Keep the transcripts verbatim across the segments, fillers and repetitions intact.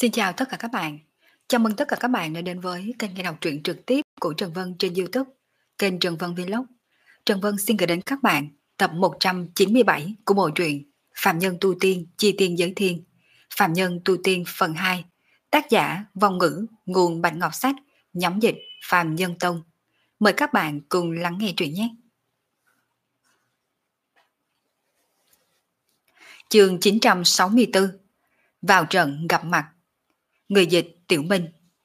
Xin chào tất cả các bạn. Chào mừng tất cả các bạn đã đến với kênh nghe đọc truyện trực tiếp của Trần Vân trên YouTube, kênh Trần Vân Vlog. Trần Vân xin gửi đến các bạn tập một trăm chín mươi bảy của bộ truyện Phạm Nhân Tu Tiên Chi Tiên Giới Thiên, Phạm Nhân Tu Tiên phần hai, tác giả Vong Ngữ, nguồn Bạch Ngọc Sách, nhóm dịch Phạm Nhân Tông. Mời các bạn cùng lắng nghe truyện nhé. Chương chín trăm sáu mươi tư. Vào trận gặp mặt. Người dịch Tiểu Minh.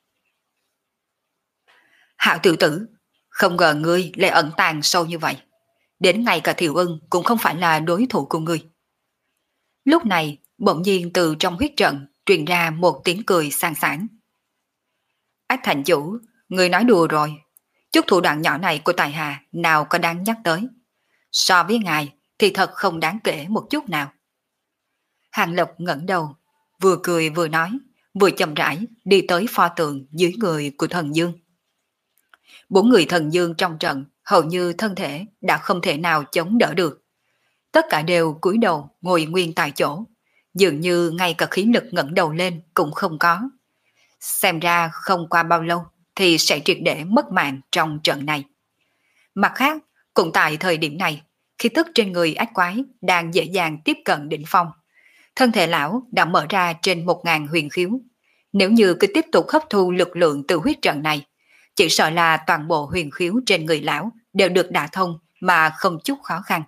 Hạo tiểu tử, không ngờ ngươi lại ẩn tàng sâu như vậy. Đến ngay cả Thiệu Ưng cũng không phải là đối thủ của ngươi. Lúc này, bỗng nhiên từ trong huyết trận truyền ra một tiếng cười sang sảng. Ách thành chủ, ngươi nói đùa rồi. Chút thủ đoạn nhỏ này của tài hà nào có đáng nhắc tới. So với ngài thì thật không đáng kể một chút nào. Hàng Lập ngẩng đầu, vừa cười vừa nói, vừa chậm rãi đi tới pho tượng dưới người của thần Dương. Bốn người thần Dương trong trận hầu như thân thể đã không thể nào chống đỡ được. Tất cả đều cúi đầu ngồi nguyên tại chỗ, dường như ngay cả khí lực ngẩng đầu lên cũng không có. Xem ra không qua bao lâu thì sẽ triệt để mất mạng trong trận này. Mặt khác, cũng tại thời điểm này, khí tức trên người ách quái đang dễ dàng tiếp cận đỉnh phong. Thân thể lão đã mở ra trên một ngàn huyền khiếu. Nếu như cứ tiếp tục hấp thu lực lượng từ huyết trận này, chỉ sợ là toàn bộ huyền khiếu trên người lão đều được đả thông mà không chút khó khăn.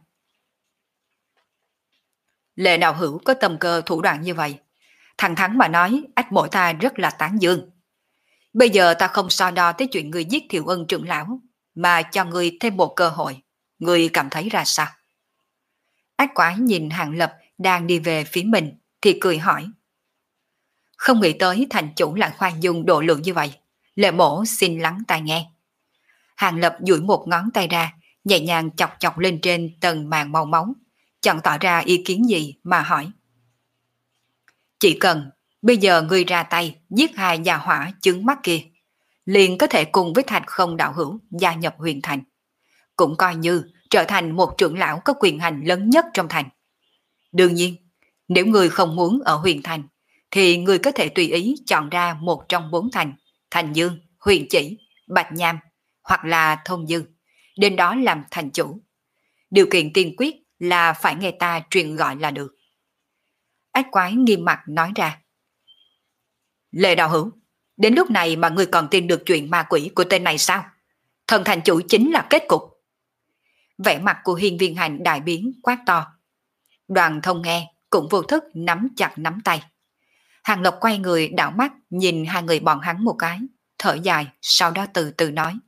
Lệ đạo hữu có tầm cơ thủ đoạn như vậy, thẳng thắn mà nói, ách mộ ta rất là tán dương. Bây giờ ta không so đo tới chuyện người giết Thiệu Ân trưởng lão, mà cho người thêm một cơ hội. Người cảm thấy ra sao? Ách quái nhìn Hàng Lập đang đi về phía mình thì cười hỏi. Không nghĩ tới thành chủ lại khoan dung độ lượng như vậy. Lệ mổ xin lắng tai nghe. Hàng Lập duỗi một ngón tay ra, nhẹ nhàng chọc chọc lên trên tầng màng màu máu, chẳng tỏ ra ý kiến gì mà hỏi. Chỉ cần bây giờ ngươi ra tay giết hai gia hỏa trứng mắt kia, liền có thể cùng với Thạch Không đạo hữu gia nhập huyền thành, cũng coi như trở thành một trưởng lão có quyền hành lớn nhất trong thành. Đương nhiên, nếu ngươi không muốn ở huyền thành, thì ngươi có thể tùy ý chọn ra một trong bốn thành, Thành Dương, Huyền Chỉ, Bạch Nham hoặc là Thông Dư, đến đó làm thành chủ. Điều kiện tiên quyết là phải nghe ta truyền gọi là được. Ách quái nghiêm mặt nói ra. Lệ đạo hữu, đến lúc này mà ngươi còn tin được chuyện ma quỷ của tên này sao? Thần thành chủ chính là kết cục. Vẻ mặt của Hiên Viên Hành đại biến quát to. Đoàn Thông nghe cũng vô thức nắm chặt nắm tay. Hàng Lộc quay người đảo mắt nhìn hai người bọn hắn một cái, thở dài, sau đó từ từ nói.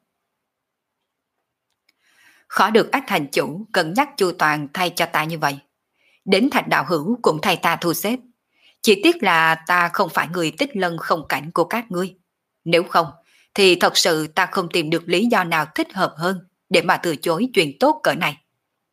Khó được ách thành chủ cân nhắc chu toàn thay cho ta như vậy. Đến Thạch đạo hữu cũng thay ta thu xếp. Chỉ tiếc là ta không phải người tích lân không cảnh của các ngươi. Nếu không, thì thật sự ta không tìm được lý do nào thích hợp hơn để mà từ chối chuyện tốt cỡ này.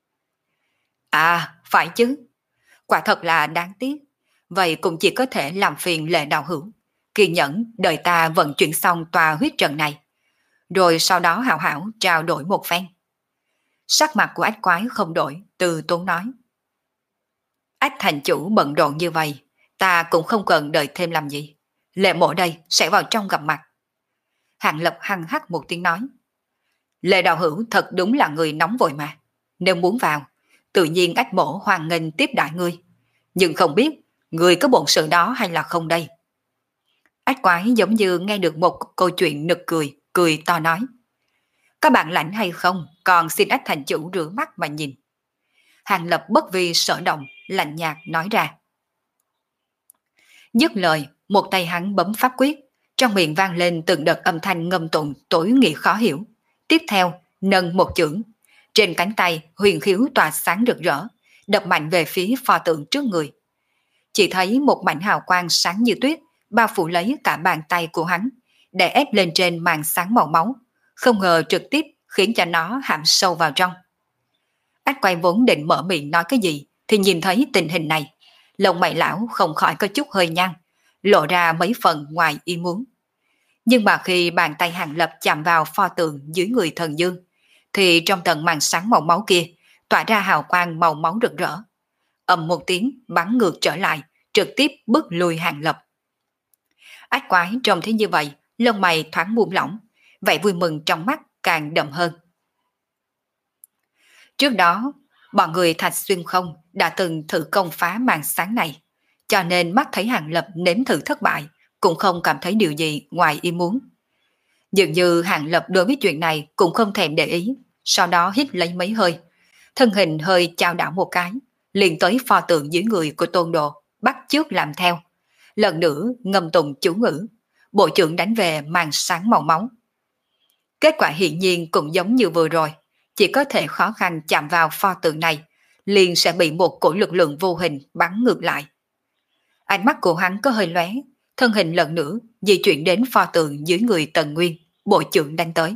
À, phải chứ. Quả thật là đáng tiếc. Vậy cũng chỉ có thể làm phiền Lệ đạo hữu kiên nhẫn đợi ta vận chuyển xong tòa huyết trận này, rồi sau đó hảo hảo trao đổi một phen. Sắc mặt của ách quái không đổi, từ tốn nói. Ách thành chủ bận rộn như vậy, ta cũng không cần đợi thêm làm gì. Lệ mộ đây sẽ vào trong gặp mặt. Hàng Lập hăng hắc một tiếng nói. Lệ đạo hữu thật đúng là người nóng vội mà. Nếu muốn vào, tự nhiên ách mộ hoan nghênh tiếp đại ngươi. Nhưng không biết người có bổn sự đó hay là không đây? Ách quái giống như nghe được một câu chuyện nực cười, cười to nói. Các bạn lãnh hay không, còn xin ách thành chủ rửa mắt mà nhìn. Hàng Lập bất vi sở động, lạnh nhạt nói ra. Dứt lời, một tay hắn bấm pháp quyết, trong miệng vang lên từng đợt âm thanh ngâm tụng tối nghĩa khó hiểu. Tiếp theo, nâng một chưởng, trên cánh tay huyền khiếu tỏa sáng rực rỡ, đập mạnh về phía pho tượng trước người. Chỉ thấy một mảnh hào quang sáng như tuyết bao phủ lấy cả bàn tay của hắn, để ép lên trên màn sáng màu máu, không ngờ trực tiếp khiến cho nó hãm sâu vào trong. Ách quay vốn định mở miệng nói cái gì thì nhìn thấy tình hình này, lông mày lão không khỏi có chút hơi nhăn, lộ ra mấy phần ngoài ý muốn. Nhưng mà khi bàn tay Hàng Lập chạm vào pho tượng dưới người thần Dương, thì trong tầng màn sáng màu máu kia tỏa ra hào quang màu máu rực rỡ. Ầm một tiếng bắn ngược trở lại, trực tiếp bức lùi Hàng Lập. Ác quái trông thấy như vậy, lông mày thoáng buông lỏng, vẻ vui mừng trong mắt càng đậm hơn. Trước đó, bọn người Thạch Xuyên Không đã từng thử công phá màn sáng này, cho nên mắt thấy Hàng Lập nếm thử thất bại, cũng không cảm thấy điều gì ngoài ý muốn. Dường như Hàng Lập đối với chuyện này cũng không thèm để ý, sau đó hít lấy mấy hơi, thân hình hơi chao đảo một cái, liền tới pho tượng dưới người của Tôn Đồ, bắt chước làm theo. Lần nữa ngâm tụng chú ngữ, bộ trưởng đánh về màn sáng màu máu. Kết quả hiển nhiên cũng giống như vừa rồi, chỉ có thể khó khăn chạm vào pho tượng này, liền sẽ bị một cổ lực lượng vô hình bắn ngược lại. Ánh mắt của hắn có hơi lóe, thân hình lần nữa di chuyển đến pho tượng dưới người Tần Nguyên, bộ trưởng đánh tới.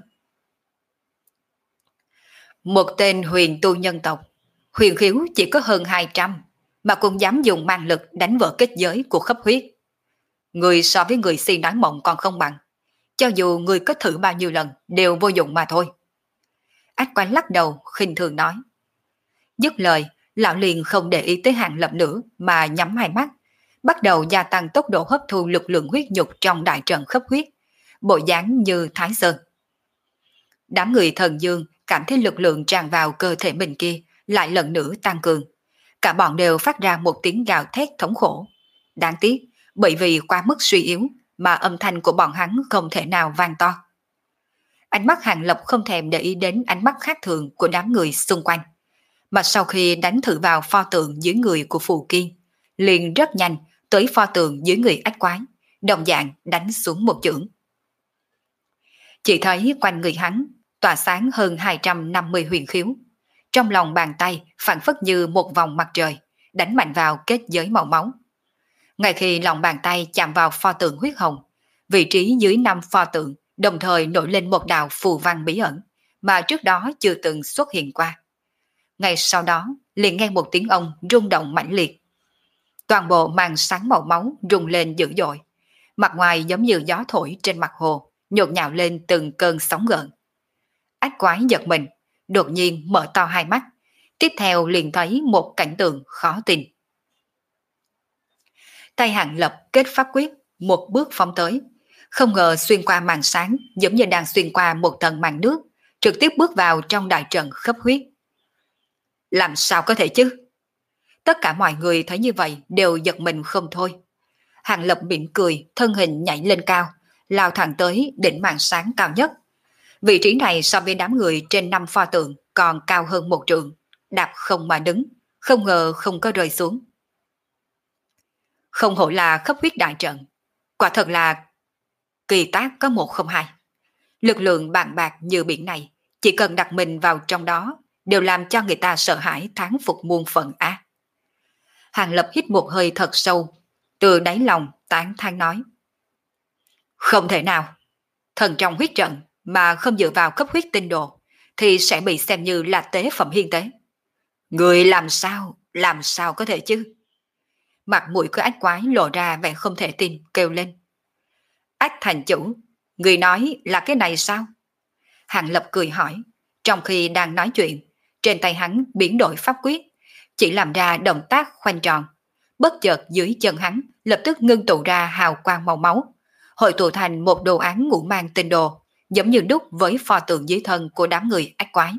Một tên huyền tu nhân tộc, huyền khiếu chỉ có hơn hai trăm, mà cũng dám dùng mang lực đánh vỡ kết giới của khắp huyết. Người so với người si nói mộng còn không bằng, cho dù người có thử bao nhiêu lần đều vô dụng mà thôi. Ách Quán lắc đầu khinh thường nói. Dứt lời, lão liền không để ý tới Hàng Lập nữa mà nhắm hai mắt, bắt đầu gia tăng tốc độ hấp thu lực lượng huyết nhục trong đại trận khắp huyết, bộ dáng như Thái Sơn. Đám người thần dương cảm thấy lực lượng tràn vào cơ thể mình kia lại lần nữa tăng cường. Cả bọn đều phát ra một tiếng gào thét thống khổ. Đáng tiếc, bởi vì quá mức suy yếu mà âm thanh của bọn hắn không thể nào vang to. Ánh mắt Hàng Lập không thèm để ý đến ánh mắt khác thường của đám người xung quanh, mà sau khi đánh thử vào pho tượng dưới người của Phù Kiên, liền rất nhanh tới pho tượng dưới người Ách Quái, đồng dạng đánh xuống một chưởng. Chỉ thấy quanh người hắn tỏa sáng hơn hai trăm năm mươi huyền khiếu, trong lòng bàn tay phản phất như một vòng mặt trời, đánh mạnh vào kết giới màu máu. Ngay khi lòng bàn tay chạm vào pho tượng huyết hồng, vị trí dưới năm pho tượng đồng thời nổi lên một đạo phù văn bí ẩn mà trước đó chưa từng xuất hiện qua. Ngay sau đó liền nghe một tiếng ông rung động mãnh liệt. Toàn bộ màn sáng màu máu rung lên dữ dội, mặt ngoài giống như gió thổi trên mặt hồ, nhộn nhạo lên từng cơn sóng gợn. Ách Quái giật mình, đột nhiên mở to hai mắt, tiếp theo liền thấy một cảnh tượng khó tin. Tay Hàng Lập kết pháp quyết, một bước phóng tới, không ngờ xuyên qua màn sáng giống như đang xuyên qua một tầng màn nước, trực tiếp bước vào trong đại trận khắp huyết. Làm sao có thể chứ? Tất cả mọi người thấy như vậy đều giật mình không thôi. Hàng Lập mỉm cười, thân hình nhảy lên cao, lao thẳng tới đỉnh màn sáng cao nhất. Vị trí này so với đám người trên năm pho tượng còn cao hơn một trượng, đạp không mà đứng, không ngờ không có rơi xuống. Không hổ là khắp huyết đại trận, quả thật là kỳ tác có một không hai. Lực lượng bàn bạc như biển này, chỉ cần đặt mình vào trong đó, đều làm cho người ta sợ hãi thán phục muôn phần á. À. Hàng Lập hít một hơi thật sâu, từ đáy lòng tán thán nói. Không thể nào, thần trong huyết trận mà không dựa vào cấp huyết tinh đồ, thì sẽ bị xem như là tế phẩm hiên tế. Người làm sao, làm sao có thể chứ? Mặt mũi của Ách Quái lộ ra vẻ không thể tin, kêu lên. Ách thành chủ, người nói là cái này sao? Hàng Lập cười hỏi, trong khi đang nói chuyện, trên tay hắn biến đổi pháp quyết, chỉ làm ra động tác khoanh tròn. Bất chợt dưới chân hắn lập tức ngưng tụ ra hào quang màu máu, hội tụ thành một đồ án ngũ mang tinh đồ, giống như đúc với pho tượng dưới thân của đám người Ách Quái.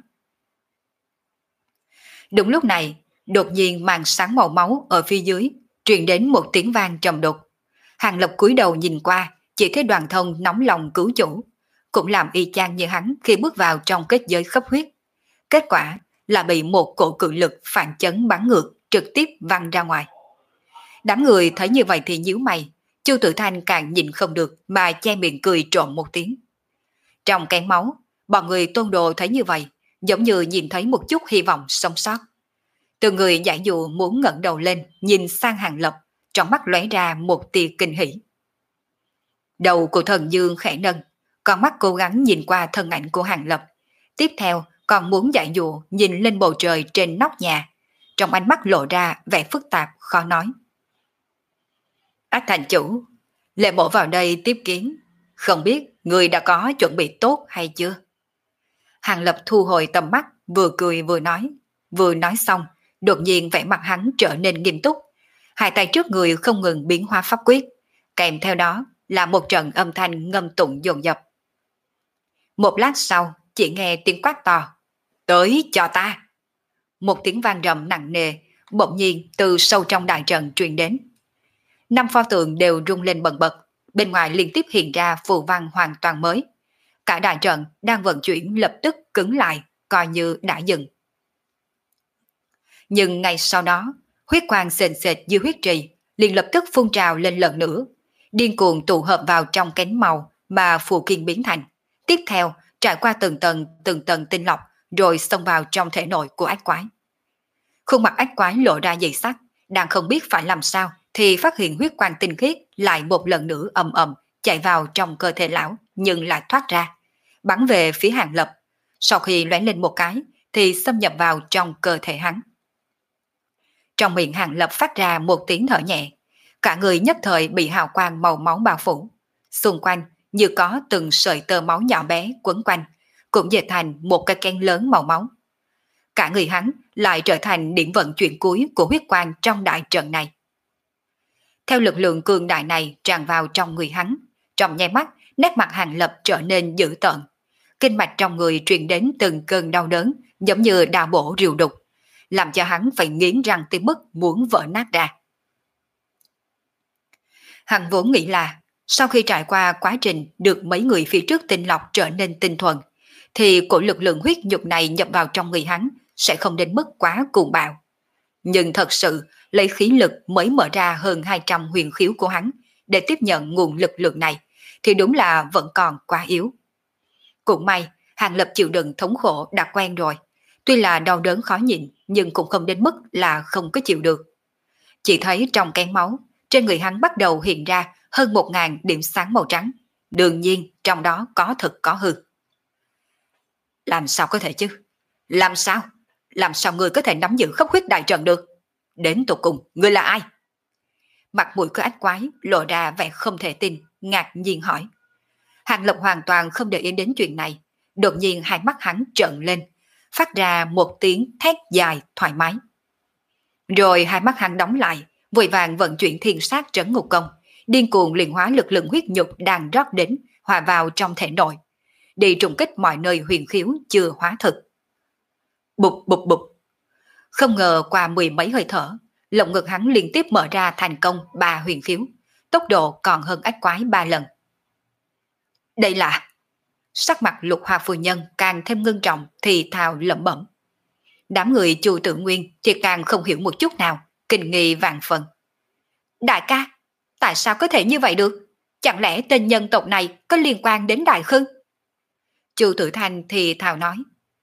Đúng lúc này, đột nhiên màn sáng màu máu ở phía dưới truyền đến một tiếng vang trầm đục. Hàng Lập cúi đầu nhìn qua, chỉ thấy Đoàn Thông nóng lòng cứu chủ, cũng làm y chang như hắn khi bước vào trong kết giới khắp huyết. Kết quả là bị một cổ cự lực phản chấn bắn ngược, trực tiếp văng ra ngoài. Đám người thấy như vậy thì nhíu mày, Chu Tử Thanh càng nhìn không được mà che miệng cười trộm một tiếng. Trong kén máu, bọn người Tôn Đồ thấy như vậy, giống như nhìn thấy một chút hy vọng sống sót. Từ người giải dụ muốn ngẩng đầu lên, nhìn sang Hàng Lập, trong mắt lóe ra một tia kinh hỉ. Đầu của Thần Dương khẽ nâng, con mắt cố gắng nhìn qua thân ảnh của Hàng Lập. Tiếp theo, còn muốn giải dụ nhìn lên bầu trời trên nóc nhà, trong ánh mắt lộ ra vẻ phức tạp, khó nói. Ách thành chủ, Lệ Mộ vào đây tiếp kiến, không biết người đã có chuẩn bị tốt hay chưa? Hàng Lập thu hồi tầm mắt, vừa cười vừa nói. Vừa nói xong, đột nhiên vẻ mặt hắn trở nên nghiêm túc, hai tay trước người không ngừng biến hóa pháp quyết, kèm theo đó là một trận âm thanh ngâm tụng dồn dập. Một lát sau, chỉ nghe tiếng quát to, tới cho ta. Một tiếng vang rầm nặng nề, bỗng nhiên từ sâu trong đại trận truyền đến. Năm pho tượng đều rung lên bần bật, bên ngoài liên tiếp hiện ra phù văn hoàn toàn mới. Cả đại trận đang vận chuyển lập tức cứng lại, coi như đã dừng. Nhưng ngay sau đó, huyết quang sền sệt như huyết trì, liền lập tức phun trào lên lần nữa, điên cuồng tụ hợp vào trong cánh màu mà phù kiên biến thành. Tiếp theo, trải qua từng tầng từng tầng tinh lọc, rồi xông vào trong thể nội của ác quái. Khuôn mặt ác quái lộ ra dị sắc, đang không biết phải làm sao, thì phát hiện huyết quang tinh khiết lại một lần nữa ầm ầm chạy vào trong cơ thể lão, nhưng lại thoát ra, bắn về phía Hàng Lập. Sau khi lóe lên một cái, thì xâm nhập vào trong cơ thể hắn. Trong miệng Hàng Lập phát ra một tiếng thở nhẹ, cả người nhất thời bị hào quang màu máu bao phủ, xung quanh như có từng sợi tơ máu nhỏ bé quấn quanh, cũng dệt thành một cái kén lớn màu máu. Cả người hắn lại trở thành điểm vận chuyển cuối của huyết quang trong đại trận này. Theo lực lượng cường đại này tràn vào trong người hắn, trong nháy mắt, nét mặt Hàng Lập trở nên dữ tợn. Kinh mạch trong người truyền đến từng cơn đau đớn, giống như đào bổ rìu đục, làm cho hắn phải nghiến răng tới mức muốn vỡ nát ra. Hắn vốn nghĩ là, sau khi trải qua quá trình được mấy người phía trước tinh lọc trở nên tinh thuần, thì cổ lực lượng huyết nhục này nhập vào trong người hắn sẽ không đến mức quá cuồng bạo. Nhưng thật sự, lấy khí lực mới mở ra hơn hai trăm huyền khiếu của hắn để tiếp nhận nguồn lực lượng này, thì đúng là vẫn còn quá yếu. Cũng may, Hàng Lập chịu đựng thống khổ đã quen rồi. Tuy là đau đớn khó nhịn, nhưng cũng không đến mức là không có chịu được. Chỉ thấy trong kén máu, trên người hắn bắt đầu hiện ra hơn một ngàn điểm sáng màu trắng. Đương nhiên, trong đó có thực có hư. Làm sao có thể chứ? Làm sao? Làm sao người có thể nắm giữ khốc huyết đại trận được? Đến tột cùng, người là ai? Mặt mũi của ách quái lộ ra vẻ không thể tin, ngạc nhiên hỏi. Hàng Lập hoàn toàn không để ý đến chuyện này. Đột nhiên hai mắt hắn trợn lên, phát ra một tiếng thét dài thoải mái. Rồi hai mắt hắn đóng lại, vội vàng vận chuyển thiên sát trấn ngục công, điên cuồng luyện hóa lực lượng huyết nhục đang rót đến, hòa vào trong thể nội, đi trùng kích mọi nơi huyền khiếu chưa hóa thực. Bụp bụp bụp. Không ngờ qua mười mấy hơi thở, lồng ngực hắn liên tiếp mở ra thành công ba huyền khiếu, tốc độ còn hơn ách quái ba lần. Đây là... Sắc mặt Lục Hoa phu nhân càng thêm ngưng trọng thì thào lẩm bẩm. Đám người Chu Tự Nguyên thì càng không hiểu một chút nào, kinh nghi vạn phần. Đại ca, tại sao có thể như vậy được? Chẳng lẽ tên nhân tộc này có liên quan đến Đại Khư? Chu Tử Thanh thì thào nói.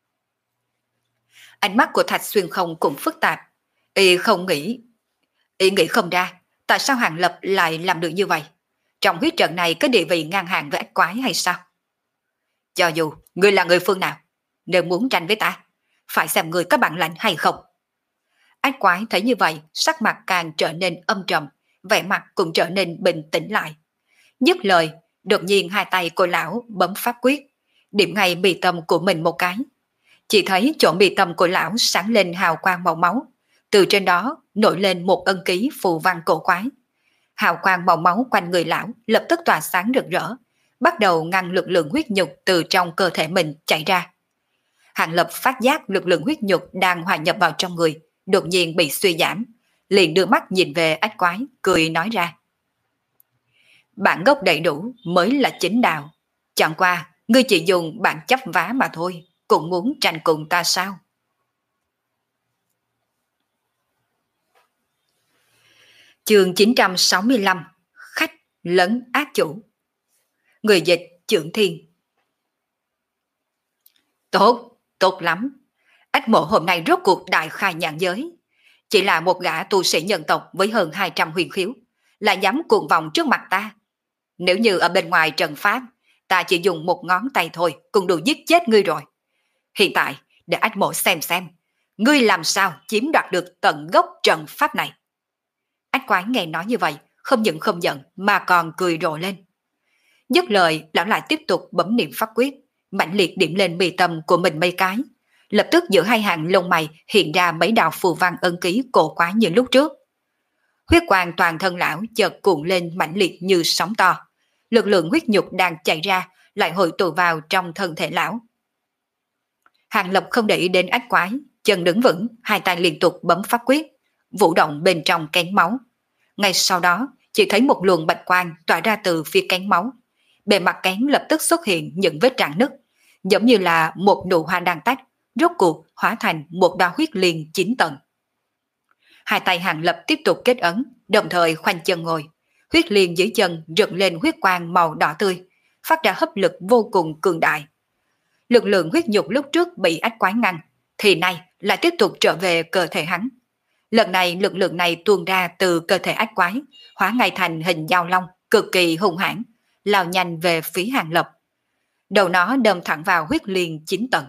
Ánh mắt của Thạch Xuyên Không cũng phức tạp. Y không nghĩ, y nghĩ không ra tại sao Hàng Lập lại làm được như vậy. Trong huyết trận này có địa vị ngang hàng với ách quái hay sao? Cho dù ngươi là người phương nào, nếu muốn tranh với ta, phải xem người có bản lãnh hay không. Ách quái thấy như vậy, sắc mặt càng trở nên âm trầm, vẻ mặt cũng trở nên bình tĩnh lại. Dứt lời, đột nhiên hai tay của lão bấm pháp quyết, điểm ngay mi tâm của mình một cái. Chỉ thấy chỗ mi tâm của lão sáng lên hào quang màu máu, từ trên đó nổi lên một ân ký phù văn cổ quái. Hào quang màu máu quanh người lão lập tức tỏa sáng rực rỡ, bắt đầu ngăn lực lượng huyết nhục từ trong cơ thể mình chạy ra. Hàng Lập phát giác lực lượng huyết nhục đang hòa nhập vào trong người, đột nhiên bị suy giảm, liền đưa mắt nhìn về ách quái, cười nói ra. Bản gốc đầy đủ mới là chính đạo, chẳng qua ngươi chỉ dùng bản chấp vá mà thôi, cũng muốn tranh cùng ta sao? Chương chín trăm sáu mươi lăm, khách lấn ác chủ. Người dịch Chưởng Thiên. Tốt, tốt lắm. Ách mộ hôm nay rốt cuộc đại khai nhãn giới. Chỉ là một gã tu sĩ nhân tộc với hơn hai trăm huyền khiếu, lại dám cuồng vọng trước mặt ta. Nếu như ở bên ngoài trận pháp, ta chỉ dùng một ngón tay thôi cũng đủ giết chết ngươi rồi. Hiện tại, để ách mộ xem xem, ngươi làm sao chiếm đoạt được tận gốc trận pháp này. Ách quái nghe nói như vậy, không những không giận mà còn cười rộ lên. Dứt lời, lão lại tiếp tục bấm niệm pháp quyết, mãnh liệt điểm lên mi tâm của mình mấy cái. Lập tức giữa hai hàng lông mày hiện ra mấy đạo phù văn ân ký cổ quái như lúc trước. Huyết quang toàn thân lão chợt cuộn lên mãnh liệt như sóng to, lực lượng huyết nhục đang chạy ra lại hội tụ vào trong thân thể lão. Hàng Lập không để ý đến ách quái, chân đứng vững, hai tay liên tục bấm pháp quyết, vũ động bên trong kén máu. Ngay sau đó, chỉ thấy một luồng bạch quang tỏa ra từ phía kén máu. Bề mặt kén lập tức xuất hiện những vết rạn nứt, giống như là một nụ hoa đang tách, rốt cuộc hóa thành một đóa huyết liên chín tầng. Hai tay Hàng Lập tiếp tục kết ấn, đồng thời khoanh chân ngồi. Huyết liên dưới chân rực lên huyết quang màu đỏ tươi, phát ra hấp lực vô cùng cường đại. Lực lượng huyết nhục lúc trước bị ách quái ngăn, thì nay lại tiếp tục trở về cơ thể hắn. Lần này lực lượng này tuôn ra từ cơ thể ách quái, hóa ngay thành hình dao long, cực kỳ hung hãn, lao nhanh về phía Hàng Lập. Đầu nó đâm thẳng vào huyết liên chín tầng.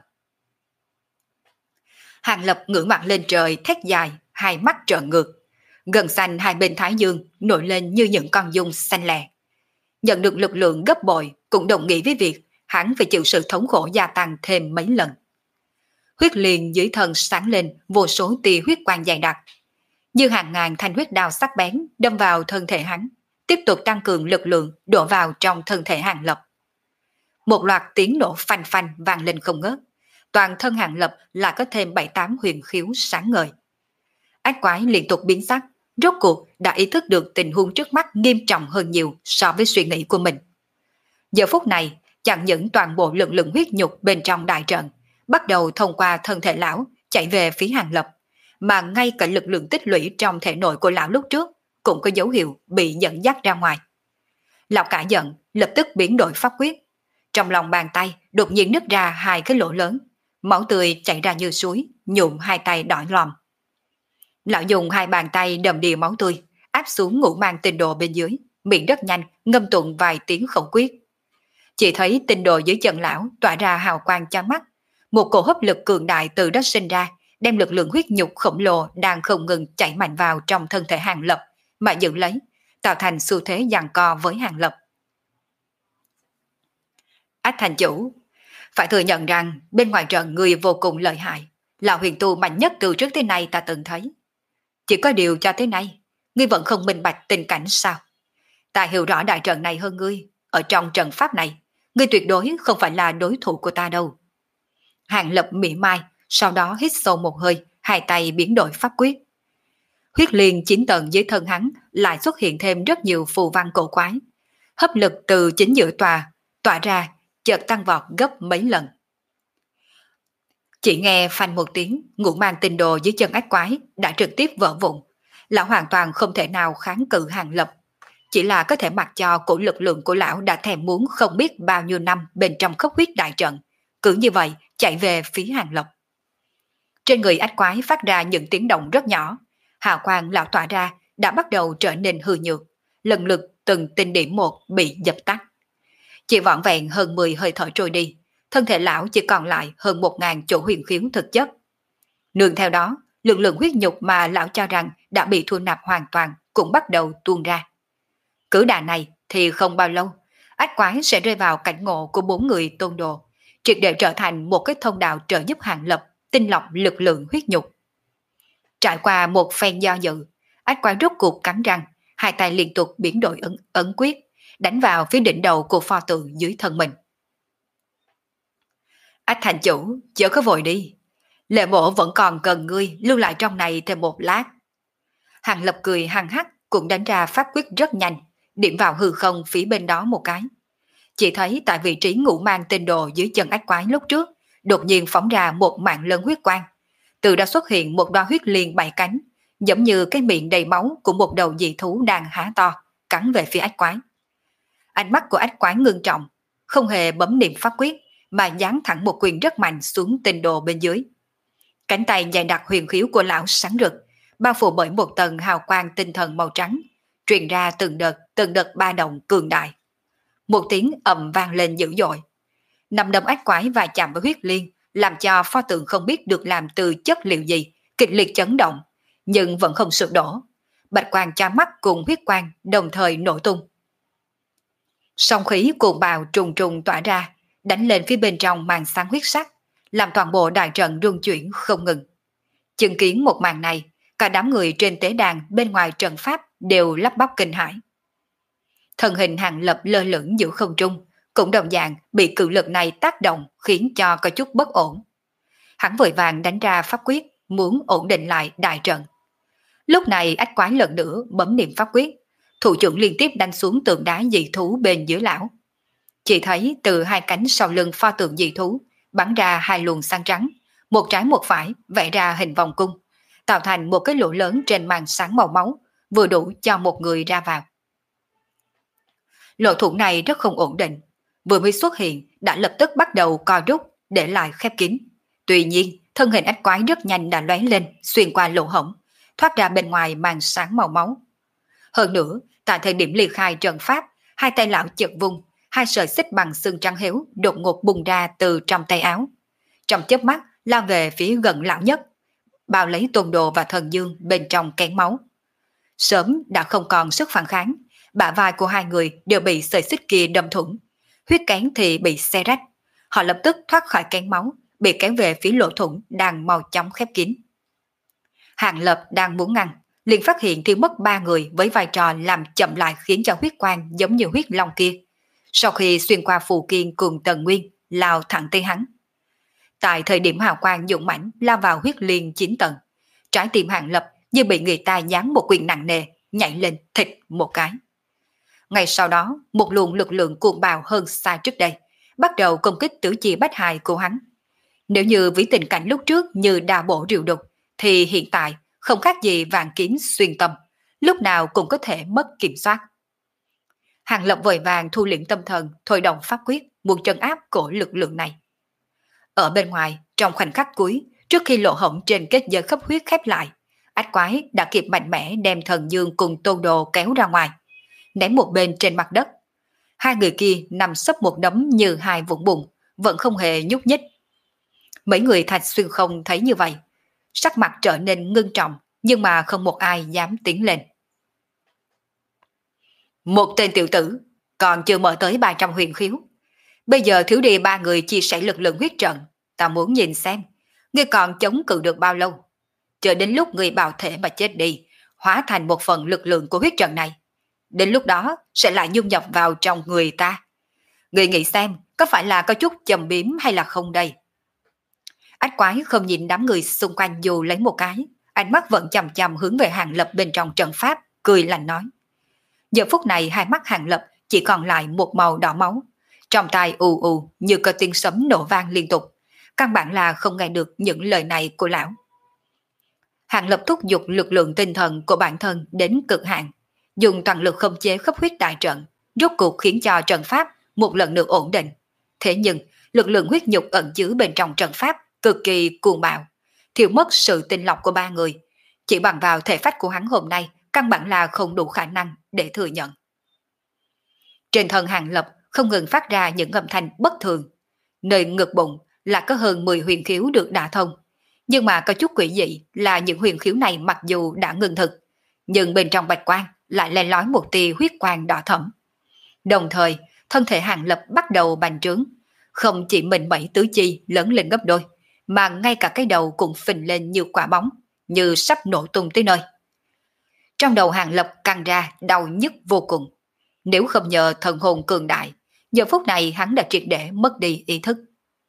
Hàng Lập ngửa mặt lên trời thét dài, hai mắt trợn ngược. Gần xanh hai bên thái dương nổi lên như những con dung xanh lè. Nhận được lực lượng gấp bội cũng đồng nghĩa với việc hắn phải chịu sự thống khổ gia tăng thêm mấy lần. Huyết liên dưới thân sáng lên vô số tia huyết quang dày đặc, như hàng ngàn thanh huyết đao sắc bén đâm vào thân thể hắn, tiếp tục tăng cường lực lượng đổ vào trong thân thể Hàng Lập. Một loạt tiếng nổ phanh phanh vang lên không ngớt, toàn thân Hàng Lập lại có thêm bảy tám huyền khiếu sáng ngời. Ách quái liên tục biến sắc, rốt cuộc đã ý thức được tình huống trước mắt nghiêm trọng hơn nhiều so với suy nghĩ của mình. Giờ phút này, chẳng những toàn bộ lực lượng huyết nhục bên trong đại trận bắt đầu thông qua thân thể lão chạy về phía Hàng Lập, mà ngay cả lực lượng tích lũy trong thể nội của lão lúc trước cũng có dấu hiệu bị dẫn dắt ra ngoài. Lão cả giận, lập tức biến đổi pháp quyết. Trong lòng bàn tay đột nhiên nứt ra hai cái lỗ lớn, máu tươi chảy ra như suối, nhuộm hai tay đỏ lòm. Lão dùng hai bàn tay đầm đìa máu tươi, áp xuống ngũ mang tinh đồ bên dưới, miệng rất nhanh ngâm tụng vài tiếng khẩu quyết. Chỉ thấy tinh đồ dưới chân lão tỏa ra hào quang chói mắt, một cổ hấp lực cường đại từ đó sinh ra, đem lực lượng huyết nhục khổng lồ đang không ngừng chảy mạnh vào trong thân thể Hàng Lập mà giữ lấy, tạo thành xu thế giằng co với Hàng Lập. Ách thành chủ, phải thừa nhận rằng bên ngoài trận người vô cùng lợi hại, là huyền tu mạnh nhất từ trước tới nay ta từng thấy. Chỉ có điều cho tới nay, ngươi vẫn không minh bạch tình cảnh sao? Ta hiểu rõ đại trận này hơn ngươi, ở trong trận pháp này, ngươi tuyệt đối không phải là đối thủ của ta đâu. Hàng Lập mỉa mai, sau đó hít sâu một hơi, hai tay biến đổi pháp quyết. Huyết liên chín tầng dưới thân hắn lại xuất hiện thêm rất nhiều phù văn cổ quái. Hấp lực từ chính giữa tòa tỏa ra, chợt tăng vọt gấp mấy lần. Chỉ nghe phanh một tiếng, ngũ mang tinh đồ dưới chân ách quái đã trực tiếp vỡ vụn. Lão hoàn toàn không thể nào kháng cự Hàng Lập, chỉ là có thể mặc cho cổ lực lượng của lão đã thèm muốn không biết bao nhiêu năm bên trong khốc huyết đại trận, cứ như vậy chạy về phía Hàng Lập. Trên người ách quái phát ra những tiếng động rất nhỏ, hào quang lão tỏa ra đã bắt đầu trở nên hư nhược, lần lượt từng tinh điểm một bị dập tắt. Chỉ vỏn vẹn hơn mười hơi thở trôi đi, thân thể lão chỉ còn lại hơn một ngàn chỗ huyền khiếu thực chất. Nương theo đó, lực lượng huyết nhục mà lão cho rằng đã bị thu nạp hoàn toàn cũng bắt đầu tuôn ra. Cứ đà này thì không bao lâu, ách quái sẽ rơi vào cảnh ngộ của bốn người tôn đồ, triệt để trở thành một cái thông đạo trợ giúp Hàng Lập tinh lọc lực lượng huyết nhục. Trải qua một phen do dự, ách quái rốt cuộc cắn răng, hai tay liên tục biến đổi ấn, ấn quyết, đánh vào phía đỉnh đầu của pho tượng dưới thân mình. Ách thành chủ, chớ có vội đi. Lệ mộ vẫn còn cần ngươi lưu lại trong này thêm một lát. Hàng Lập cười hăng hắc cũng đánh ra pháp quyết rất nhanh, điểm vào hư không phía bên đó một cái. Chỉ thấy tại vị trí ngũ mang tinh đồ dưới chân ách quái lúc trước, đột nhiên phóng ra một mạng lớn huyết quang. Từ đó xuất hiện một đóa huyết liên bảy cánh, giống như cái miệng đầy máu của một đầu dị thú đang há to, cắn về phía ách quái. Ánh mắt của ách quái ngưng trọng, không hề bấm niệm pháp quyết, mà giáng thẳng một quyền rất mạnh xuống tinh đồ bên dưới. Cánh tay dài đặc huyền khiếu của lão sáng rực, bao phủ bởi một tầng hào quang tinh thần màu trắng, truyền ra từng đợt, từng đợt ba động cường đại. Một tiếng ầm vang lên dữ dội. Năm đâm ách quái và chạm với huyết liên, làm cho pho tượng không biết được làm từ chất liệu gì, kịch liệt chấn động, nhưng vẫn không sụp đổ. Bạch quang cha mắt cùng huyết quang đồng thời nổ tung. Song khí cuồng bạo trùng trùng tỏa ra, đánh lên phía bên trong màn sáng huyết sắc, làm toàn bộ đại trận rung chuyển không ngừng. Chứng kiến một màn này, cả đám người trên tế đàn bên ngoài trận pháp đều lắp bắp kinh hãi. Thân hình Hàng Lập lơ lửng giữa không trung, cũng đồng dạng bị cự lực này tác động khiến cho có chút bất ổn. Hắn vội vàng đánh ra pháp quyết, muốn ổn định lại đại trận. Lúc này ách quái lần nữa bấm niệm pháp quyết, thủ trưởng liên tiếp đánh xuống tượng đá dị thú bên dưới lão. Chỉ thấy từ hai cánh sau lưng pho tượng dị thú bắn ra hai luồng sáng trắng, một trái một phải vẽ ra hình vòng cung, tạo thành một cái lỗ lớn trên màn sáng màu máu, vừa đủ cho một người ra vào. Lỗ thủng này rất không ổn định, vừa mới xuất hiện đã lập tức bắt đầu co rút để lại khép kín. Tuy nhiên, thân hình ách quái rất nhanh đã lóe lên, xuyên qua lỗ hổng, thoát ra bên ngoài màn sáng màu máu. Hơn nữa, tại thời điểm ly khai trận pháp, hai tay lão chợt vung, hai sợi xích bằng xương trắng héo đột ngột bùng ra từ trong tay áo. Trong chớp mắt lao về phía gần lão nhất, bao lấy Tôn Đồ và Thần Dương bên trong kén máu. Sớm đã không còn sức phản kháng, bả vai của hai người đều bị sợi xích kia đâm thủng, huyết kén thì bị xé rách. Họ lập tức thoát khỏi kén máu, bị kéo về phía lỗ thủng đang mau chóng khép kín. Hàng Lập đang muốn ngăn, liền phát hiện thiếu mất ba người với vai trò làm chậm lại khiến cho huyết quang giống như huyết long kia. Sau khi xuyên qua phù kiên cùng Tần Nguyên, lao thẳng tới hắn. Tại thời điểm hào quang dũng mãnh lao vào huyết liên chín tầng, trái tim Hàng Lập như bị người ta giáng một quyền nặng nề, nhảy lên thịt một cái. Ngay sau đó, một luồng lực lượng cuồng bạo hơn xa trước đây, bắt đầu công kích tứ chi bách hài của hắn. Nếu như với tình cảnh lúc trước như đào bổ rượu đục, thì hiện tại không khác gì vạn kiếm xuyên tâm, lúc nào cũng có thể mất kiểm soát. Hàng Lập vội vàng thu liễm tâm thần, thôi động pháp quyết, muốn trấn áp cổ lực lượng này. Ở bên ngoài, trong khoảnh khắc cuối, trước khi lỗ hổng trên kết giới khớp huyết khép lại, ách quái đã kịp mạnh mẽ đem Thần Dương cùng Tôn Đồ kéo ra ngoài, ném một bên trên mặt đất. Hai người kia nằm sấp một đống như hai vũng bùn, vẫn không hề nhúc nhích. Mấy người Thạch Xuyên Không thấy như vậy, sắc mặt trở nên ngưng trọng, nhưng mà không một ai dám tiến lên. Một tên tiểu tử, còn chưa mở tới ba trăm huyền khiếu. Bây giờ thiếu đi ba người chia sẻ lực lượng huyết trận, ta muốn nhìn xem, ngươi còn chống cự được bao lâu. Chờ đến lúc ngươi bào thể mà chết đi, hóa thành một phần lực lượng của huyết trận này. Đến lúc đó sẽ lại dung nhập vào trong người ta. Ngươi nghĩ xem, có phải là có chút châm biếm hay là không đây? Ách quái không nhìn đám người xung quanh dù lấy một cái, ánh mắt vẫn chằm chằm hướng về Hàng Lập bên trong trận pháp, cười lạnh nói. Giờ phút này hai mắt Hàng Lập chỉ còn lại một màu đỏ máu, trong tai ù ù như có tiếng sấm nổ vang liên tục, căn bản là không nghe được những lời này của lão. Hàng Lập thúc giục lực lượng tinh thần của bản thân đến cực hạn, dùng toàn lực khống chế khớp huyết đại trận, rốt cuộc khiến cho trận pháp một lần nữa ổn định. Thế nhưng lực lượng huyết nhục ẩn chứa bên trong trận pháp cực kỳ cuồng bạo, thiếu mất sự tinh lọc của ba người. Chỉ bằng vào thể phách của hắn hôm nay, căn bản là không đủ khả năng để thừa nhận. Trên thân Hàng Lập không ngừng phát ra những âm thanh bất thường. Nơi ngực bụng là có hơn mười huyền khiếu được đả thông. Nhưng mà có chút quỷ dị là những huyền khiếu này mặc dù đã ngừng thực, nhưng bên trong bạch quang lại len lói một tia huyết quang đỏ thẫm. Đồng thời, thân thể Hàng Lập bắt đầu bành trướng, không chỉ mình mẩy tứ chi lớn lên gấp đôi, mà ngay cả cái đầu cũng phình lên như quả bóng, như sắp nổ tung tới nơi. Trong đầu Hàng Lập căng ra đau nhức vô cùng. Nếu không nhờ thần hồn cường đại, giờ phút này hắn đã triệt để mất đi ý thức.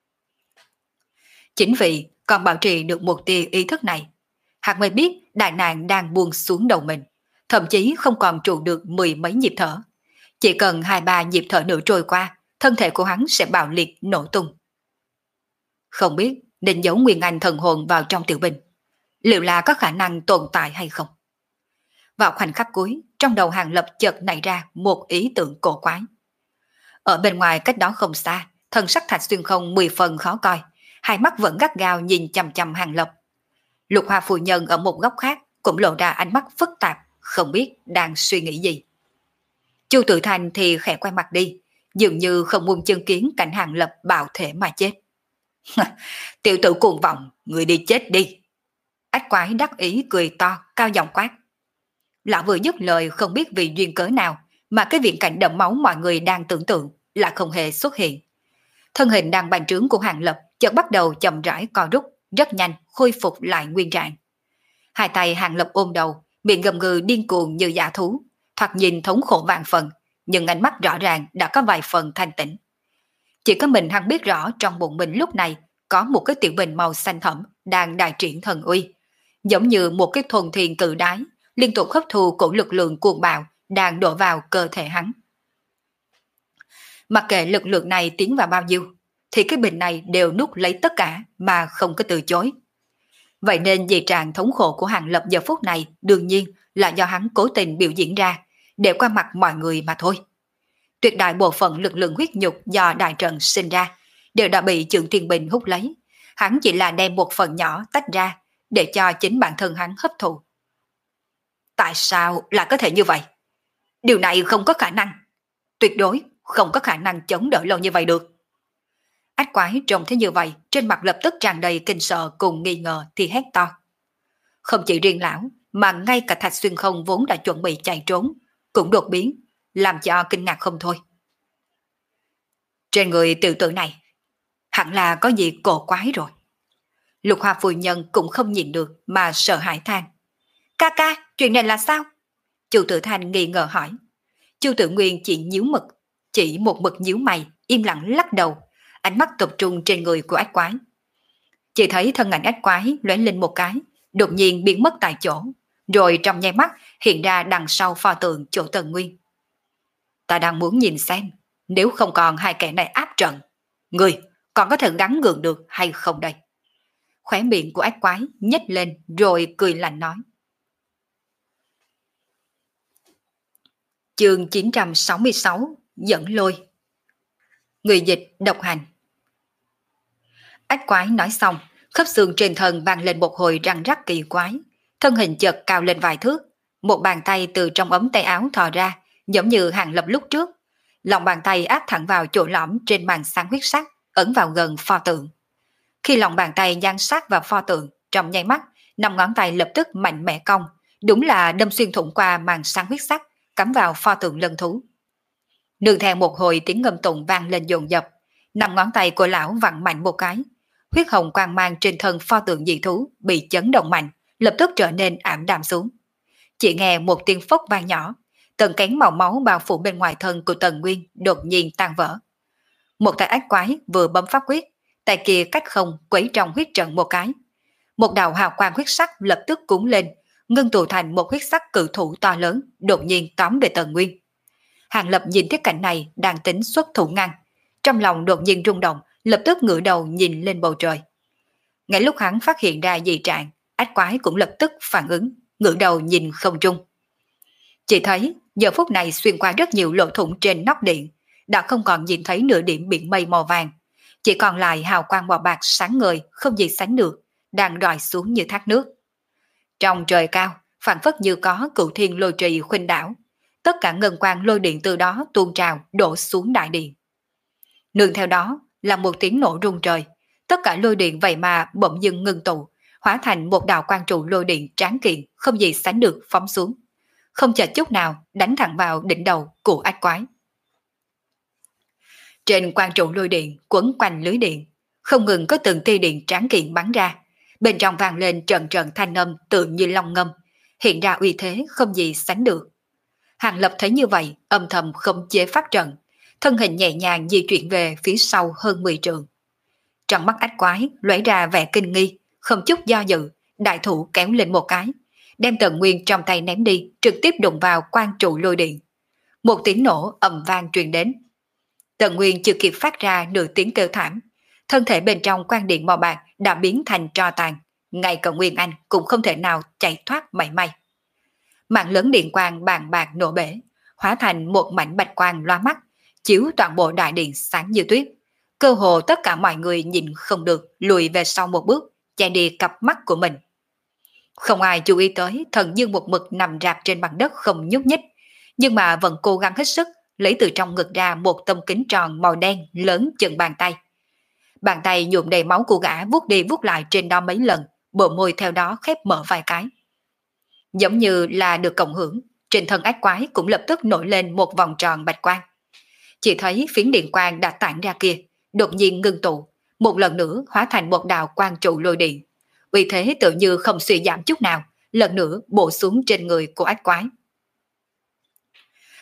Chính vì còn bảo trì được một tia ý thức này, hắn mới biết đại nạn đang buông xuống đầu mình, thậm chí không còn trụ được mười mấy nhịp thở. Chỉ cần hai ba nhịp thở nữa trôi qua, thân thể của hắn sẽ bạo liệt nổ tung. Không biết nên giấu nguyên anh thần hồn vào trong tiểu binh, liệu là có khả năng tồn tại hay không? Vào khoảnh khắc cuối, trong đầu Hàng Lập chợt nảy ra một ý tưởng cổ quái. Ở bên ngoài cách đó không xa, thân sắc Thạch Xuyên Không mười phần khó coi, hai mắt vẫn gắt gao nhìn chằm chằm Hàng Lập. Lục Hoa phu nhân ở một góc khác cũng lộ ra ánh mắt phức tạp, không biết đang suy nghĩ gì. Chu Tự Thành thì khẽ quay mặt đi, dường như không muốn chứng kiến cảnh Hàng Lập bạo thể mà chết. Tiểu tử cuồng vọng, người đi chết đi. Ách quái đắc ý cười to, cao giọng quát. Lão vừa dứt lời không biết vì duyên cớ nào mà cái viễn cảnh đẫm máu mọi người đang tưởng tượng là không hề xuất hiện. Thân hình đang bành trướng của Hàng Lập chợt bắt đầu chậm rãi co rút, rất nhanh khôi phục lại nguyên trạng. Hai tay Hàng Lập ôm đầu, miệng gầm gừ điên cuồng như dã thú, thoạt nhìn thống khổ vạn phần, nhưng ánh mắt rõ ràng đã có vài phần thanh tĩnh. Chỉ có mình hắn biết rõ trong bụng mình lúc này có một cái tiểu bình màu xanh thẫm đang đại triển thần uy, giống như một cái thuần thiền cự đái, liên tục hấp thu cổ lực lượng cuồng bạo đang đổ vào cơ thể hắn. Mặc kệ lực lượng này tiến vào bao nhiêu, thì cái bình này đều nuốt lấy tất cả mà không có từ chối. Vậy nên dị trạng thống khổ của Hàng Lập giờ phút này đương nhiên là do hắn cố tình biểu diễn ra, để qua mặt mọi người mà thôi. Tuyệt đại bộ phận lực lượng huyết nhục do đại trận sinh ra đều đã bị Trượng Thiên Bình hút lấy, hắn chỉ là đem một phần nhỏ tách ra để cho chính bản thân hắn hấp thụ. Tại sao lại có thể như vậy? Điều này không có khả năng, tuyệt đối không có khả năng chống đỡ lâu như vậy được. Ách quái trông thấy như vậy, trên mặt lập tức tràn đầy kinh sợ cùng nghi ngờ thì hét to. Không chỉ riêng lão, mà ngay cả Thạch Xuyên Không vốn đã chuẩn bị chạy trốn, cũng đột biến, làm cho kinh ngạc không thôi. Trên người tiểu tử này, hẳn là có gì cổ quái rồi. Lục Hoa phu nhân cũng không nhìn được mà sợ hãi than. Ca ca, chuyện này là sao? Chu Tử Thanh nghi ngờ hỏi. Chu Tử Nguyên chỉ nhíu mực, chỉ một mực nhíu mày, im lặng lắc đầu, ánh mắt tập trung trên người của ách quái. Chỉ thấy thân ảnh ách quái lóe lên một cái, đột nhiên biến mất tại chỗ, rồi trong nháy mắt hiện ra đằng sau pho tượng chỗ Tần Nguyên. Ta đang muốn nhìn xem, nếu không còn hai kẻ này áp trận, người còn có thể gắn gượng được hay không đây? Khóe miệng của ách quái nhếch lên rồi cười lạnh nói. Chương chín trăm sáu mươi sáu, dẫn lôi. Người dịch độc hành. Ách quái nói xong, khớp xương trên thân vang lên một hồi răng rắc kỳ quái, thân hình chợt cao lên vài thước, một bàn tay từ trong ống tay áo thò ra, giống như Hàng Lập lúc trước. Lòng bàn tay áp thẳng vào chỗ lõm trên màn sáng huyết sắc, ấn vào gần pho tượng. Khi lòng bàn tay dán sát vào pho tượng, trong nháy mắt, năm ngón tay lập tức mạnh mẽ cong, đúng là đâm xuyên thủng qua màn sáng huyết sắc, cắm vào pho tượng lân thú. Nương theo một hồi tiếng ngâm tụng vang lên dồn dập, năm ngón tay của lão vặn mạnh một cái, huyết hồng quang mang trên thân pho tượng dị thú bị chấn động mạnh, lập tức trở nên ảm đạm xuống. Chỉ nghe một tiếng phốc vang nhỏ, tầng cánh màu máu bao phủ bên ngoài thân của Tần Nguyên đột nhiên tan vỡ. Một tay ách quái vừa bấm pháp quyết, tay kia cách không quấy trong huyết trận một cái. Một đạo hào quang huyết sắc lập tức cuốn lên, ngưng tụ thành một huyết sắc cự thủ to lớn, đột nhiên tóm về Tần Nguyên. Hàng Lập nhìn thấy cảnh này đang tính xuất thủ ngăn, trong lòng đột nhiên rung động, lập tức ngửa đầu nhìn lên bầu trời. Ngay lúc hắn phát hiện ra dị trạng, ách quái cũng lập tức phản ứng, ngửa đầu nhìn không trung. Chỉ thấy giờ phút này xuyên qua rất nhiều lỗ thủng trên nóc điện, đã không còn nhìn thấy nửa điểm biển mây màu vàng, chỉ còn lại hào quang màu bạc sáng ngời không gì sánh được, đang rọi xuống như thác nước. Trong trời cao, phảng phất như có cửu thiên lôi trì khuynh đảo, tất cả ngân quang lôi điện từ đó tuôn trào đổ xuống đại điện. Nương theo đó là một tiếng nổ rung trời, tất cả lôi điện vậy mà bỗng dưng ngưng tụ, hóa thành một đạo quang trụ lôi điện tráng kiện không gì sánh được phóng xuống, không chợt chút nào đánh thẳng vào đỉnh đầu của ách quái. Trên quang trụ lôi điện quấn quanh lưới điện, không ngừng có từng tia điện tráng kiện bắn ra, bên trong vang lên trận trận thanh âm tự như long ngâm, hiện ra uy thế không gì sánh được. Hàng Lập thấy như vậy, âm thầm không chế pháp trận, thân hình nhẹ nhàng di chuyển về phía sau hơn mười trượng. Trong mắt ách quái lóe ra vẻ kinh nghi, không chút do dự, đại thủ kéo lên một cái, đem Tần Nguyên trong tay ném đi, trực tiếp đụng vào quang trụ lôi điện. Một tiếng nổ ầm vang truyền đến. Tần Nguyên chưa kịp phát ra nửa tiếng kêu thảm, thân thể bên trong quang điện màu bạc đã biến thành tro tàn, ngay cả Nguyên Anh cũng không thể nào chạy thoát mảy may. Mạng lớn điện quang bàn bạc nổ bể, hóa thành một mảnh bạch quang loa mắt, chiếu toàn bộ đại điện sáng như tuyết. Cơ hồ tất cả mọi người nhìn không được, lùi về sau một bước, che đi cặp mắt của mình. Không ai chú ý tới Thần Dương một mực nằm rạp trên mặt đất không nhúc nhích, nhưng mà vẫn cố gắng hết sức lấy từ trong ngực ra một tấm kính tròn màu đen lớn chừng bàn tay. Bàn tay nhuộm đầy máu của gã vuốt đi vuốt lại trên đó mấy lần, bờ môi theo đó khép mở vài cái. Giống như là được cộng hưởng, trên thân ách quái cũng lập tức nổi lên một vòng tròn bạch quang. Chỉ thấy phiến điện quang đã tản ra kia, đột nhiên ngưng tụ, một lần nữa hóa thành một đạo quang trụ lôi điện. Uy thế tự như không suy giảm chút nào, lần nữa bổ xuống trên người của ách quái.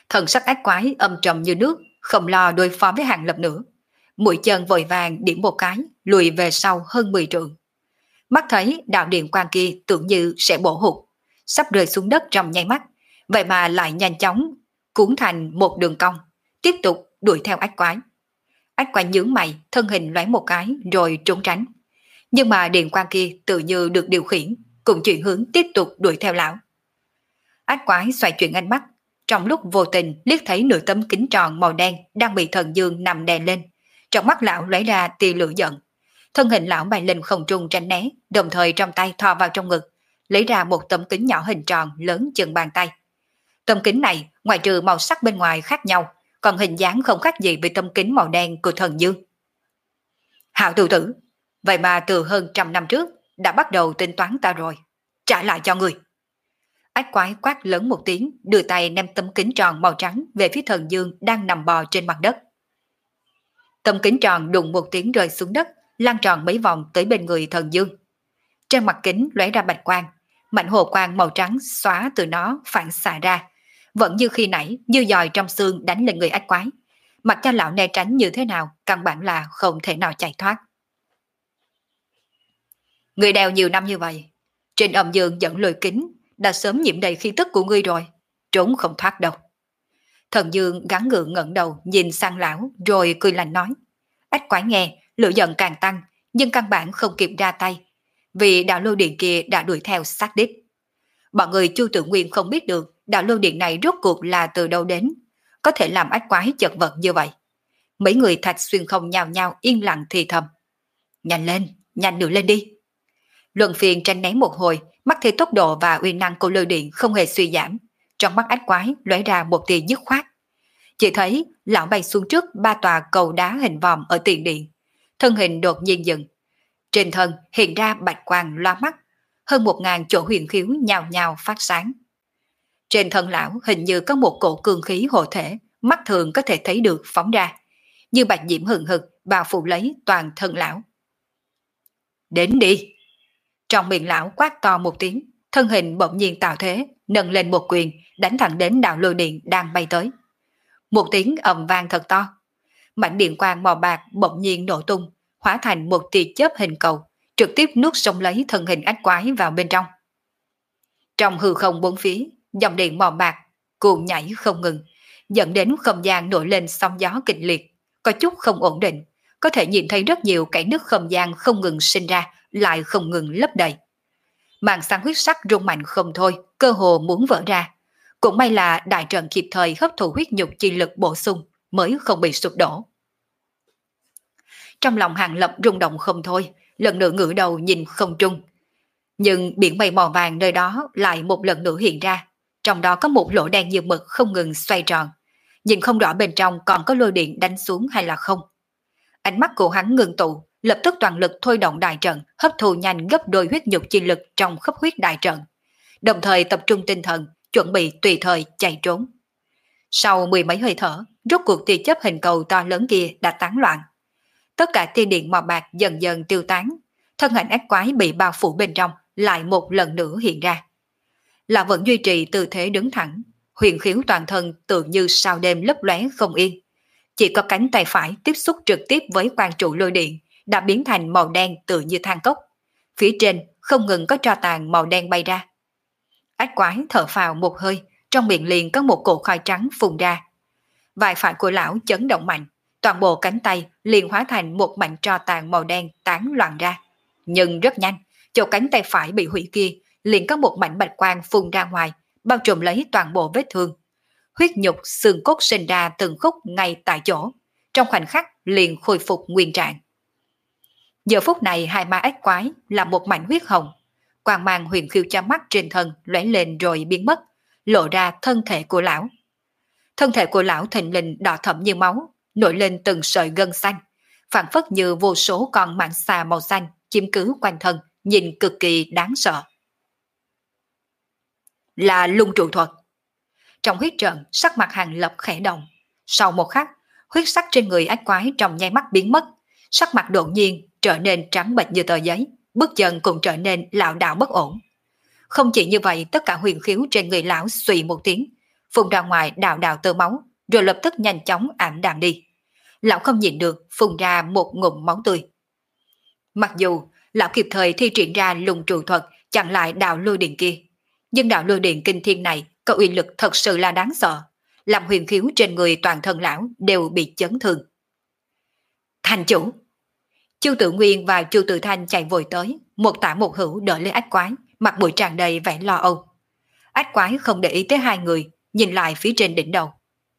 Thần sắc ác quái âm trầm như nước, không lo đối phó với Hàng Lập nữa. Mũi chân vội vàng điểm một cái, lùi về sau hơn mười trượng. Mắt thấy đạo điện quang kia tưởng như sẽ bổ hụt, sắp rơi xuống đất trong nháy mắt, vậy mà lại nhanh chóng cuốn thành một đường cong, tiếp tục đuổi theo ác quái. Ác quái nhướng mày, thân hình lóe một cái rồi trốn tránh. Nhưng mà điện quang kia tự như được điều khiển, cùng chuyển hướng tiếp tục đuổi theo lão. Ác quái xoay chuyển ánh mắt, trong lúc vô tình liếc thấy nửa tấm kính tròn màu đen đang bị thần dương nằm đè lên. Trong mắt lão lóe ra tia lửa giận. Thân hình lão bay lên không trung tránh né, đồng thời trong tay thò vào trong ngực, lấy ra một tấm kính nhỏ hình tròn lớn chừng bàn tay. Tấm kính này ngoài trừ màu sắc bên ngoài khác nhau, còn hình dáng không khác gì với tấm kính màu đen của thần dương. Hạo tiểu tử, vậy mà từ hơn trăm năm trước đã bắt đầu tính toán ta rồi, trả lại cho người. Ác quái quát lớn một tiếng, đưa tay ném tấm kính tròn màu trắng về phía thần dương đang nằm bò trên mặt đất. Tấm kính tròn đùng một tiếng rơi xuống đất, lan tròn mấy vòng tới bên người thần dương. Trên mặt kính lóe ra bạch quang, mảnh hồ quang màu trắng xóa từ nó phản xạ ra, vẫn như khi nãy, như dòi trong xương đánh lên người ác quái. Mặc cho lão né tránh như thế nào, căn bản là không thể nào chạy thoát. Người đeo nhiều năm như vậy, trên âm dương dẫn lôi kính đã sớm nhiễm đầy khí tức của ngươi rồi, trốn không thoát đâu. Thần dương gắng gượng ngẩng đầu nhìn sang lão rồi cười lạnh nói. Ách quái nghe, lửa giận càng tăng, nhưng căn bản không kịp ra tay, vì đạo lôi điện kia đã đuổi theo sát đích. Bọn người Chu Tự Nguyên không biết được đạo lôi điện này rốt cuộc là từ đâu đến, có thể làm ách quái chật vật như vậy. Mấy người Thạch Xuyên không nhào nhào yên lặng thì thầm. Nhanh lên, nhanh nữa lên đi. Luân phiền tranh né một hồi, mắt thấy tốc độ và uy năng của lôi điện không hề suy giảm. Trong mắt ách quái lóe ra một tia dứt khoát. Chỉ thấy lão bay xuống trước ba tòa cầu đá hình vòm ở tiền điện. Thân hình đột nhiên dừng. Trên thân hiện ra bạch quang loa mắt, hơn một ngàn chỗ huyền khiếu nhào nhào phát sáng. Trên thân lão hình như có một cổ cương khí hộ thể, mắt thường có thể thấy được phóng ra, như bạch diễm hừng hực bao phủ lấy toàn thân lão. Đến đi! Trong miệng lão quát to một tiếng, thân hình bỗng nhiên tạo thế, nâng lên một quyền, đánh thẳng đến đạo lôi điện đang bay tới. Một tiếng ầm vang thật to, mảnh điện quang màu bạc bỗng nhiên nổ tung, hóa thành một tia chớp hình cầu, trực tiếp nuốt sống lấy thân hình ách quái vào bên trong. Trong hư không bốn phía, dòng điện màu bạc cuộn nhảy không ngừng, dẫn đến không gian nổi lên sóng gió kịch liệt, có chút không ổn định, có thể nhìn thấy rất nhiều cái nứt không gian không ngừng sinh ra, lại không ngừng lấp đầy. Màn sáng huyết sắc rung mạnh không thôi, cơ hồ muốn vỡ ra. Cũng may là đại trận kịp thời hấp thụ huyết nhục chi lực bổ sung, mới không bị sụp đổ. Trong lòng Hàng Lập rung động không thôi, lần nữa ngửa đầu nhìn không trung. Nhưng biển mây màu vàng nơi đó lại một lần nữa hiện ra, trong đó có một lỗ đen như mực không ngừng xoay tròn. Nhìn không rõ bên trong còn có lôi điện đánh xuống hay là không. Ánh mắt của hắn ngừng tụ, lập tức toàn lực thôi động đại trận, hấp thu nhanh gấp đôi huyết nhục chi lực trong khắp huyết đại trận, đồng thời tập trung tinh thần, chuẩn bị tùy thời chạy trốn. Sau mười mấy hơi thở, rốt cuộc tia chớp hình cầu to lớn kia đã tán loạn. Tất cả tia điện màu bạc dần dần tiêu tán, thân hình ác quái bị bao phủ bên trong lại một lần nữa hiện ra. Là vẫn duy trì tư thế đứng thẳng, huyền khiếu toàn thân tự như sao đêm lấp lóe không yên. Chỉ có cánh tay phải tiếp xúc trực tiếp với quang trụ lôi điện đã biến thành màu đen tự như than cốc. Phía trên không ngừng có tro tàn màu đen bay ra. Ác quái thở phào một hơi, trong miệng liền có một cỗ khói trắng phun ra. Vai phải của lão chấn động mạnh, toàn bộ cánh tay liền hóa thành một mảnh tro tàn màu đen tán loạn ra. Nhưng rất nhanh, chỗ cánh tay phải bị hủy kia liền có một mảnh bạch quang phun ra ngoài, bao trùm lấy toàn bộ vết thương. Huyết nhục xương cốt sinh ra từng khúc ngay tại chỗ, trong khoảnh khắc liền khôi phục nguyên trạng. Giờ phút này hai má ác quái là một mảnh huyết hồng, quang mang huyền khiêu cho mắt trên thân lóe lên rồi biến mất, lộ ra thân thể của lão. Thân thể của lão thình lình đỏ thẫm như máu, nổi lên từng sợi gân xanh, phảng phất như vô số con mãng xà màu xanh chiếm cứ quanh thân, nhìn cực kỳ đáng sợ. Là lung trụ thuật. Trong huyết trận, sắc mặt Hàng Lập khẽ động. Sau một khắc, huyết sắc trên người ác quái trong nháy mắt biến mất, sắc mặt đột nhiên trở nên trắng bệch như tờ giấy, bước chân cũng trở nên lảo đảo bất ổn. Không chỉ như vậy, tất cả huyền khiếu trên người lão xùy một tiếng, phun ra ngoài đạo đạo tơ máu, rồi lập tức nhanh chóng ảm đạm đi. Lão không nhịn được, phun ra một ngụm máu tươi. Mặc dù lão kịp thời thi triển ra lùng trụ thuật chặn lại đạo lôi điện kia, nhưng đạo lôi điện kinh thiên này có uy lực thật sự là đáng sợ, làm huyền khiếu trên người toàn thân lão đều bị chấn thương. Thành chủ! Chu Tự Nguyên và Chu Tự Thanh chạy vội tới, một tả một hữu đỡ lấy ách quái, mặt mũi tràn đầy vẻ lo âu. Ách quái không để ý tới hai người, nhìn lại phía trên đỉnh đầu.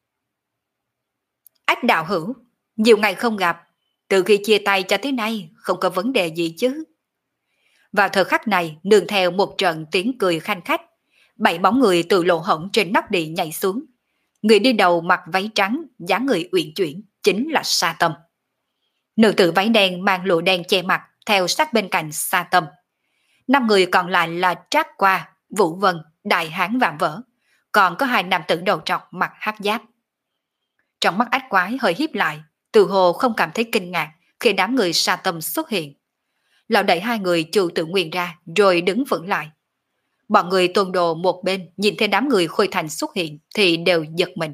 Ách đạo hữu, nhiều ngày không gặp, từ khi chia tay cho tới nay không có vấn đề gì chứ? Vào thời khắc này, nương theo một trận tiếng cười khanh khách, bảy bóng người từ lỗ hổng trên nóc điện nhảy xuống. Người đi đầu mặc váy trắng, dáng người uyển chuyển, chính là Sa Tâm. Nữ tử váy đen mang lụa đen che mặt, theo sát bên cạnh Sa Tâm. Năm người còn lại là Trác Qua, Vũ Vân, Đại Hán Vạm Vỡ, còn có hai nam tử đầu trọc mặc hắc giáp. Trong mắt ách quái hơi híp lại, từ hồ không cảm thấy kinh ngạc khi đám người Sa Tâm xuất hiện. Lão đẩy hai người Chu Tự Nguyên ra rồi đứng vững lại. Bọn người Tôn Đồ một bên nhìn thấy đám người Khôi Thành xuất hiện thì đều giật mình.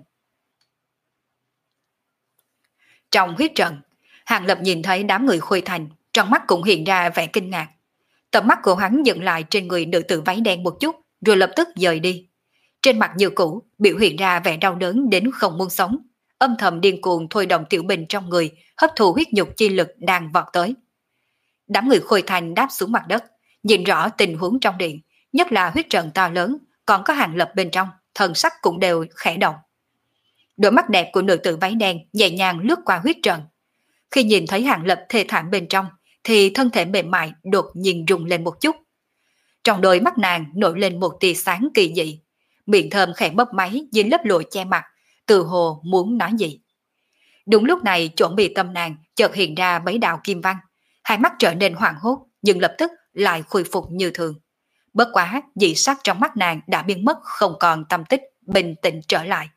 Trong huyết trận, Hàng Lập nhìn thấy đám người Khôi Thành, trong mắt cũng hiện ra vẻ kinh ngạc. Tầm mắt của hắn dừng lại trên người nữ tử váy đen một chút, rồi lập tức dời đi. Trên mặt như cũ, biểu hiện ra vẻ đau đớn đến không muốn sống, âm thầm điên cuồng thôi động tiểu bình trong người, hấp thụ huyết nhục chi lực đang vọt tới. Đám người Khôi Thành đáp xuống mặt đất, nhìn rõ tình huống trong điện, nhất là huyết trận to lớn, còn có Hàng Lập bên trong, thần sắc cũng đều khẽ động. Đôi mắt đẹp của nữ tử váy đen nhẹ nhàng lướt qua huyết trận. Khi nhìn thấy Hàng Lập thê thảm bên trong, thì thân thể mềm mại đột nhiên rung lên một chút. Trong đôi mắt nàng nổi lên một tia sáng kỳ dị, miệng thơm khẽ mấp máy dính lớp lụa che mặt, từ hồ muốn nói gì. Đúng lúc này chỗ mi tâm nàng chợt hiện ra mấy đạo kim văn, hai mắt trở nên hoảng hốt, nhưng lập tức lại khôi phục như thường. Bất quá dị sắc trong mắt nàng đã biến mất, không còn tâm tích, bình tĩnh trở lại.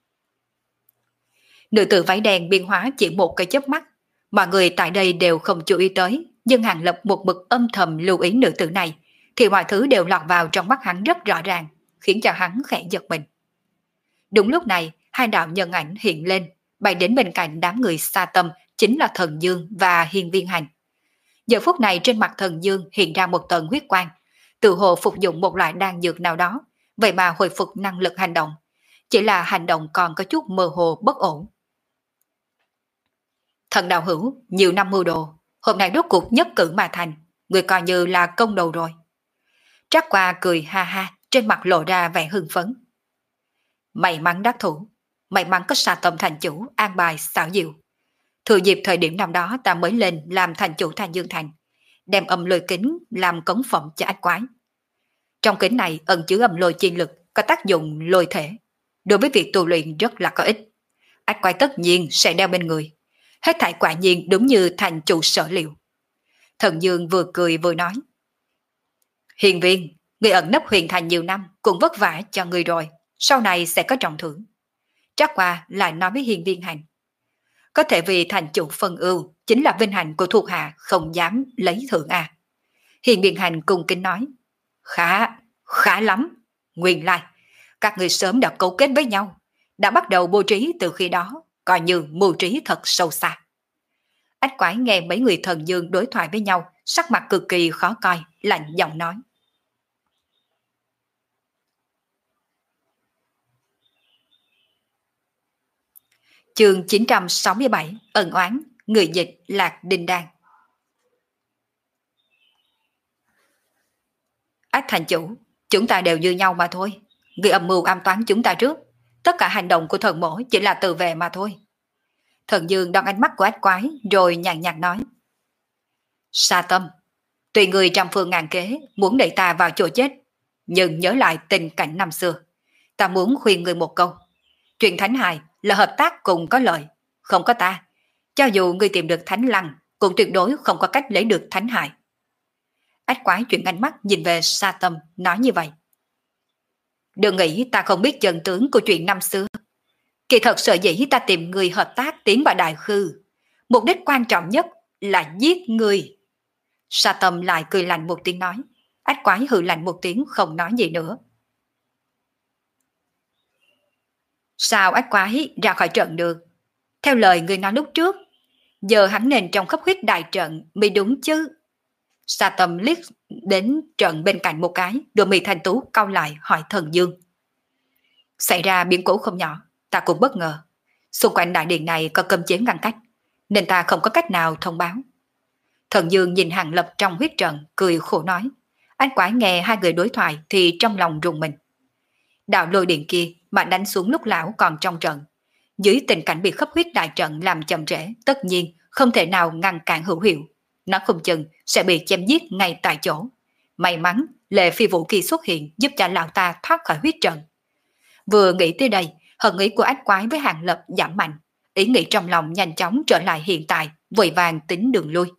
Nữ tử váy đen biến hóa chỉ một cái chớp mắt, mọi người tại đây đều không chú ý tới, nhưng Hàng Lập một mực âm thầm lưu ý nữ tử này, thì mọi thứ đều lọt vào trong mắt hắn rất rõ ràng, khiến cho hắn khẽ giật mình. Đúng lúc này, hai đạo nhân ảnh hiện lên, bay đến bên cạnh đám người Sa Tâm, chính là Thần Dương và Hiên Viên Hành. Giờ phút này trên mặt Thần Dương hiện ra một tầng huyết quang, tự hồ phục dụng một loại đan dược nào đó, vậy mà hồi phục năng lực hành động. Chỉ là hành động còn có chút mơ hồ bất ổn. Thần đạo hữu, nhiều năm mưu đồ, hôm nay rốt cuộc nhất cử mà thành, người coi như là công đầu rồi. Trác Qua cười ha ha, trên mặt lộ ra vẻ hưng phấn. May mắn đắc thủ, may mắn có Sa Tâm thành chủ an bài xảo diệu. Thừa dịp thời điểm năm đó ta mới lên làm thành chủ Thanh Dương Thành, đem âm lôi kính làm cống phẩm cho ách quái. Trong kính này ẩn chứa âm lôi chi lực, có tác dụng lôi thể, đối với việc tu luyện rất là có ích. Ách quái tất nhiên sẽ đeo bên người. Hết thảy quả nhiên đúng như thành chủ sở liệu. Thần Dương vừa cười vừa nói. Hiền Viên, người ẩn nấp huyền thành nhiều năm cũng vất vả cho người rồi, sau này sẽ có trọng thưởng. Trác Qua lại nói với Hiên Viên Hành. Có thể vì thành chủ phân ưu chính là vinh hạnh của thuộc hạ, không dám lấy thưởng à. Hiên Viên Hành cung kính nói. Khá, khá lắm. Nguyên lai, các người sớm đã cấu kết với nhau, đã bắt đầu bố trí từ khi đó, coi như mưu trí thật sâu xa. Ách quái nghe mấy người Thần Dương đối thoại với nhau, sắc mặt cực kỳ khó coi, lạnh giọng nói. Chương chín trăm sáu mươi bảy, ân oán, người dịch Lạc Đinh Đan. Ách thành chủ, chúng ta đều như nhau mà thôi. Người âm mưu ám toán chúng ta trước, tất cả hành động của thần mổ chỉ là tự vệ mà thôi. Thần Dương đón ánh mắt của ách quái rồi nhàn nhạt nói. Sa Tâm, tùy người trăm phương ngàn kế muốn đẩy ta vào chỗ chết, nhưng nhớ lại tình cảnh năm xưa. Ta muốn khuyên người một câu. Chuyện Thánh Hài là hợp tác cùng có lợi, không có ta. Cho dù người tìm được Thánh Lăng, cũng tuyệt đối không có cách lấy được Thánh Hài. Ách quái chuyển ánh mắt nhìn về Sa Tâm, nói như vậy. Đừng nghĩ ta không biết chân tướng của chuyện năm xưa. Kỳ thật sở dĩ ta tìm người hợp tác tiến vào Đại Khư, mục đích quan trọng nhất là giết người. Sa Tâm lại cười lạnh một tiếng nói. Ách quái hừ lạnh một tiếng không nói gì nữa. Sao ách quái ra khỏi trận được? Theo lời người nói lúc trước, giờ hắn nên trong khắp huyết đại trận mới đúng chứ. Sa Tâm liếc đến trận bên cạnh một cái, đôi mi thanh tú cau lại hỏi Thần Dương. Xảy ra biến cố không nhỏ, ta cũng bất ngờ. Xung quanh đại điện này có cấm chế ngăn cách, nên ta không có cách nào thông báo. Thần Dương nhìn Hàng Lập trong huyết trận, cười khổ nói. Anh quái nghe hai người đối thoại thì trong lòng rùng mình. Đạo lôi điện kia mà đánh xuống lúc lão còn trong trận. Dưới tình cảnh bị khắp huyết đại trận làm chậm trễ, tất nhiên không thể nào ngăn cản hữu hiệu. Nó không chừng sẽ bị chém giết ngay tại chỗ. May mắn Lệ Phi Vũ Kỳ xuất hiện giúp cho lão ta thoát khỏi huyết trận. Vừa nghĩ tới đây, hận ý của ách quái với Hàng Lập giảm mạnh. Ý nghĩ trong lòng nhanh chóng trở lại hiện tại, vội vàng tính đường lui.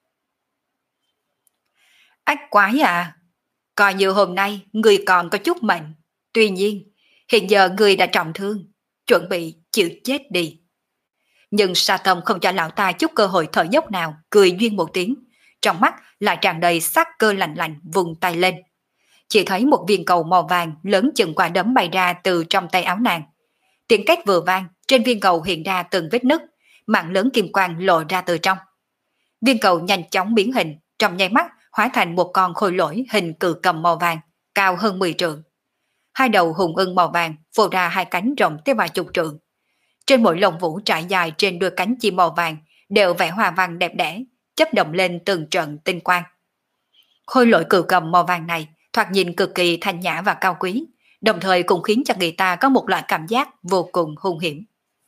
Ách quái à, coi như hôm nay người còn có chút mệnh. Tuy nhiên, hiện giờ người đã trọng thương, chuẩn bị chịu chết đi. Nhưng Sa Tâm không cho lão ta chút cơ hội thở dốc nào, cười duyên một tiếng. Trong mắt lại tràn đầy sát cơ lạnh lạnh, vùng tay lên. Chỉ thấy một viên cầu màu vàng lớn chừng quả đấm bay ra từ trong tay áo nàng. Tiếng két vừa vang, trên viên cầu hiện ra từng vết nứt, mảng lớn kim quang lộ ra từ trong. Viên cầu nhanh chóng biến hình, trong nháy mắt hóa thành một con khôi lỗi hình cự cầm màu vàng, cao hơn mười trượng. Hai đầu hùng ưng màu vàng phô ra hai cánh rộng tới vài chục trượng. Trên mỗi lông vũ trải dài trên đuôi cánh chim màu vàng đều vẽ hoa văn đẹp đẽ, chớp động lên từng trận tinh quang. Khôi lỗi cự cầm màu vàng này thoạt nhìn cực kỳ thanh nhã và cao quý, đồng thời cũng khiến cho người ta có một loại cảm giác vô cùng hung hiểm.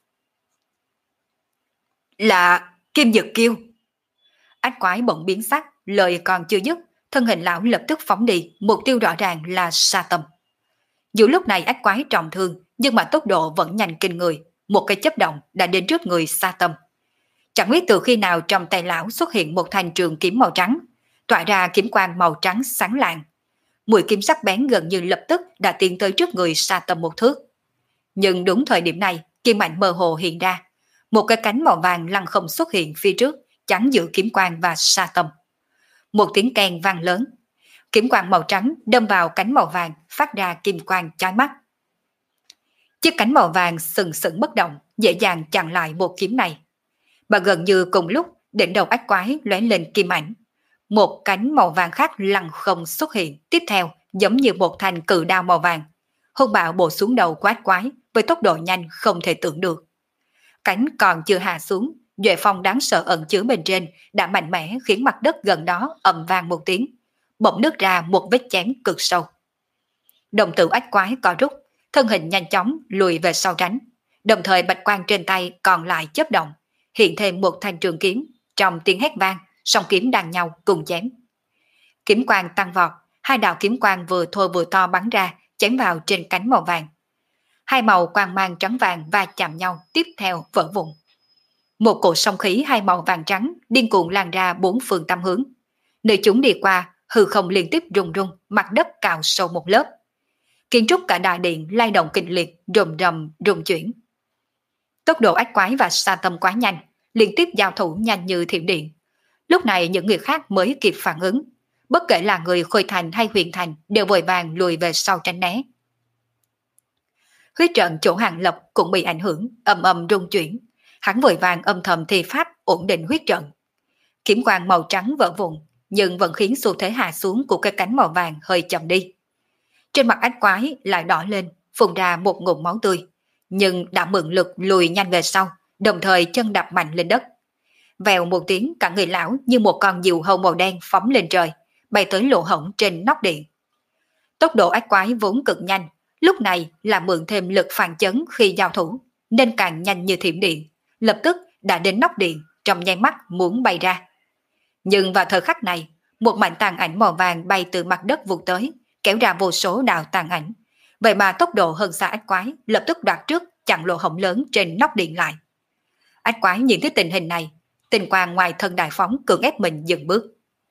Là Kim Dực Kiêu. Ách quái bỗng biến sắc, lời còn chưa dứt, thân hình lão lập tức phóng đi, mục tiêu rõ ràng là Sa Tâm. Dù lúc này ách quái trọng thương, nhưng mà tốc độ vẫn nhanh kinh người, một cái chớp động đã đến trước người Sa Tâm. Chẳng biết từ khi nào trong tay lão xuất hiện một thanh trường kiếm màu trắng, tỏa ra kiếm quang màu trắng sáng lạng. Mũi kiếm sắc bén gần như lập tức đã tiến tới trước người Sa Tâm một thước. Nhưng đúng thời điểm này, kim ảnh mơ hồ hiện ra, một cái cánh màu vàng lăng không xuất hiện phía trước, chắn giữa kiếm quang và Sa Tâm. Một tiếng keng vang lớn, kiếm quang màu trắng đâm vào cánh màu vàng, phát ra kim quang chói mắt. Chiếc cánh màu vàng sừng sững bất động, dễ dàng chặn lại một kiếm này. Và gần như cùng lúc, đỉnh đầu ách quái lóe lên kim ảnh. Một cánh màu vàng khác lăng không xuất hiện, tiếp theo giống như một thanh cự đao màu vàng, hung bạo bổ xuống đầu của ách quái với tốc độ nhanh không thể tưởng được. Cánh còn chưa hạ xuống, duệ phong đáng sợ ẩn chứa bên trên đã mạnh mẽ khiến mặt đất gần đó ầm vang một tiếng, bỗng nứt ra một vết chém cực sâu. Đồng tử ách quái co rút, thân hình nhanh chóng lùi về sau tránh, đồng thời bạch quang trên tay còn lại chớp động, hiện thêm một thanh trường kiếm, trong tiếng hét vang, song kiếm đan nhau cùng chém. Kiếm quang tăng vọt, hai đạo kiếm quang vừa thô vừa to bắn ra, chém vào trên cánh màu vàng. Hai màu quang mang trắng vàng va chạm nhau, tiếp theo vỡ vụn. Một cỗ sóng khí hai màu vàng trắng điên cuồng lan ra bốn phương tám hướng. Nơi chúng đi qua, hư không liên tiếp rung rung, mặt đất cào sâu một lớp. Kiến trúc cả đại điện lay động kịch liệt, rầm rầm rung chuyển. Tốc độ ách quái và Sa Tâm quá nhanh, liên tiếp giao thủ nhanh như thiểm điện. Lúc này những người khác mới kịp phản ứng, bất kể là người Khôi Thành hay Huyền Thành đều vội vàng lùi về sau tránh né. Huyết trận chỗ Hàng Lập cũng bị ảnh hưởng, ầm ầm rung chuyển. Hắn vội vàng âm thầm thi pháp ổn định huyết trận. Kiếm quang màu trắng vỡ vụn, nhưng vẫn khiến xu thế hạ xuống của cái cánh màu vàng hơi chậm đi. Trên mặt ách quái lại đỏ lên, phun ra một ngụm máu tươi, nhưng đã mượn lực lùi nhanh về sau, đồng thời chân đạp mạnh lên đất. Vèo một tiếng, cả người lão như một con diều hâu màu đen phóng lên trời, bay tới lỗ hổng trên nóc điện. Tốc độ ách quái vốn cực nhanh, lúc này là mượn thêm lực phản chấn khi giao thủ, nên càng nhanh như thiểm điện, lập tức đã đến nóc điện, trong nháy mắt muốn bay ra. Nhưng vào thời khắc này, một mảnh tàn ảnh màu vàng bay từ mặt đất vụt tới, kéo ra vô số đạo tàn ảnh. Vậy mà tốc độ hơn xa ách quái, lập tức đoạt trước chặn lỗ hổng lớn trên nóc điện lại. Ách quái nhìn thấy tình hình này, tình quang ngoài thân đại phóng cưỡng ép mình dừng bước.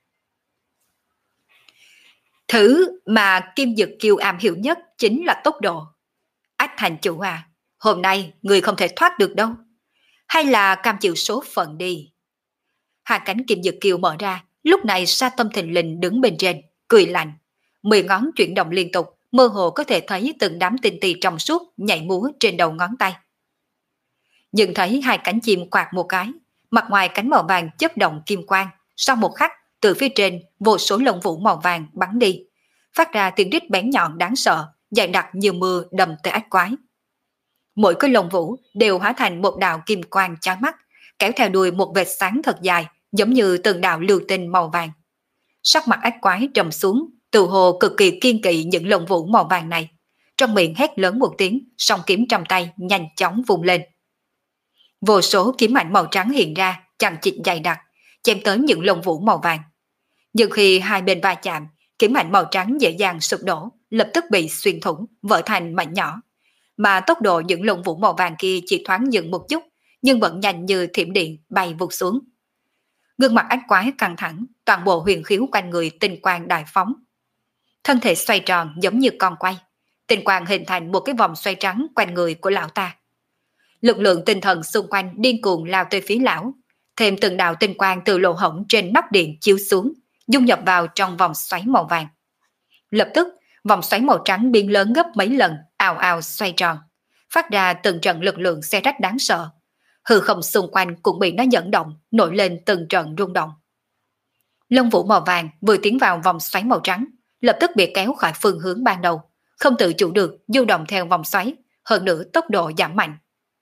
Thứ mà Kim Dực Kiêu am hiểu nhất chính là tốc độ. Ách thành chủ à, hôm nay người không thể thoát được đâu. Hay là cam chịu số phận đi. Hai cánh Kim Dực Kiêu mở ra, lúc này Sa Tâm thình lình đứng bên trên, cười lạnh. Mười ngón chuyển động liên tục, mơ hồ có thể thấy từng đám tinh tì trong suốt nhảy múa trên đầu ngón tay. Nhưng thấy hai cánh chim quạt một cái, mặt ngoài cánh màu vàng chớp động kim quang, sau một khắc, từ phía trên vô số lông vũ màu vàng bắn đi, phát ra tiếng rít bén nhọn đáng sợ, dày đặc như mưa đầm tới ách quái. Mỗi cái lông vũ đều hóa thành một đạo kim quang chói mắt, kéo theo đuôi một vệt sáng thật dài, giống như từng đạo lưu tinh màu vàng. Sắc mặt ách quái trầm xuống, tự hồ cực kỳ kiên kỵ những lông vũ màu vàng này. Trong miệng hét lớn một tiếng, song kiếm trong tay nhanh chóng vùng lên. Vô số kiếm ảnh màu trắng hiện ra, chằng chịt dày đặc, chém tới những lông vũ màu vàng. Nhưng khi hai bên va chạm, kiếm ảnh màu trắng dễ dàng sụp đổ, lập tức bị xuyên thủng, vỡ thành mảnh nhỏ. Mà tốc độ những lông vũ màu vàng kia chỉ thoáng dừng một chút, nhưng vẫn nhanh như thiểm điện bay vụt xuống. Gương mặt ách quái căng thẳng, toàn bộ huyền khiếu quanh người tinh quang đại phóng. Thân thể xoay tròn giống như con quay, tinh quang hình thành một cái vòng xoay trắng quanh người của lão ta. Lực lượng tinh thần xung quanh điên cuồng lao tới phía lão, thêm từng đạo tinh quang từ lỗ hổng trên nắp điện chiếu xuống, dung nhập vào trong vòng xoáy màu vàng. Lập tức, vòng xoáy màu trắng biến lớn gấp mấy lần, ào ào xoay tròn, phát ra từng trận lực lượng xe rách đáng sợ. Hư không xung quanh cũng bị nó dẫn động, nổi lên từng trận rung động. Lông vũ màu vàng vừa tiến vào vòng xoáy màu trắng, lập tức bị kéo khỏi phương hướng ban đầu, không tự chủ được du động theo vòng xoáy, hơn nữa tốc độ giảm mạnh.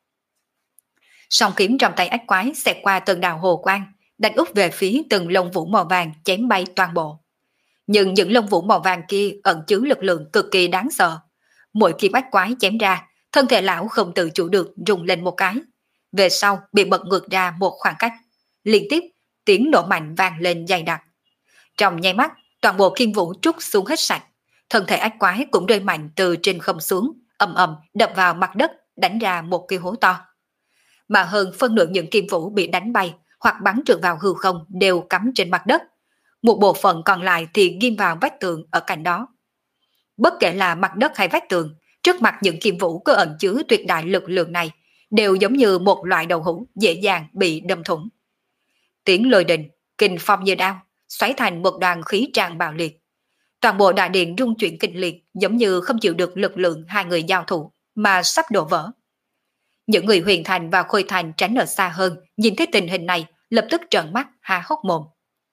Song kiếm trong tay ách quái xẹt qua từng đạo hồ quang, đánh úp về phía từng lông vũ màu vàng chém bay toàn bộ. Nhưng những lông vũ màu vàng kia ẩn chứa lực lượng cực kỳ đáng sợ. Mỗi kiếm ách quái chém ra, thân thể lão không tự chủ được rung lên một cái. Về sau bị bật ngược ra một khoảng cách. Liên tiếp, tiếng nổ mạnh vang lên dày đặc. Trong nháy mắt, toàn bộ kim vũ trút xuống hết sạch. Thân thể ách quái cũng rơi mạnh từ trên không xuống, ầm ầm đập vào mặt đất, đánh ra một cái hố to. Mà hơn phân nửa những kim vũ bị đánh bay hoặc bắn trượt vào hư không đều cắm trên mặt đất. Một bộ phận còn lại thì ghim vào vách tường ở cạnh đó. Bất kể là mặt đất hay vách tường, trước mặt những kim vũ có ẩn chứa tuyệt đại lực lượng này, đều giống như một loại đầu hũ dễ dàng bị đâm thủng. Tiếng lôi đình, kình phong như đao, xoáy thành một đoàn khí tràn bạo liệt. Toàn bộ đại điện rung chuyển kịch liệt, giống như không chịu được lực lượng hai người giao thủ mà sắp đổ vỡ. Những người huyền thành và khôi thành tránh ở xa hơn, nhìn thấy tình hình này, lập tức trợn mắt há hốc mồm.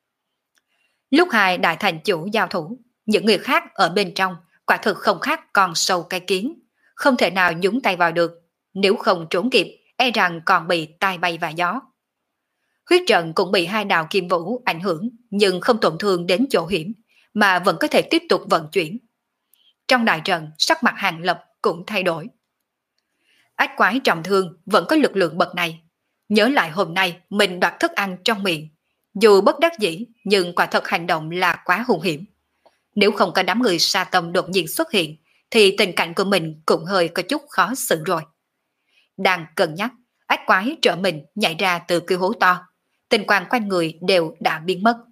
Lúc hai đại thành chủ giao thủ, những người khác ở bên trong quả thực không khác còn sâu cái kiến, không thể nào nhúng tay vào được, nếu không trốn kịp, e rằng còn bị tai bay và gió. Huyết trận cũng bị hai đạo kim vũ ảnh hưởng, nhưng không tổn thương đến chỗ hiểm, mà vẫn có thể tiếp tục vận chuyển. Trong đại trận, sắc mặt Hàng Lập cũng thay đổi. Ách quái trọng thương vẫn có lực lượng bậc này. Nhớ lại hôm nay mình đoạt thức ăn trong miệng. Dù bất đắc dĩ, nhưng quả thật hành động là quá hung hiểm. Nếu không có đám người sa tâm đột nhiên xuất hiện, thì tình cảnh của mình cũng hơi có chút khó xử rồi. Đang cân nhắc, ách quái trở mình nhảy ra từ cái hố to. Tình quang quanh người đều đã biến mất.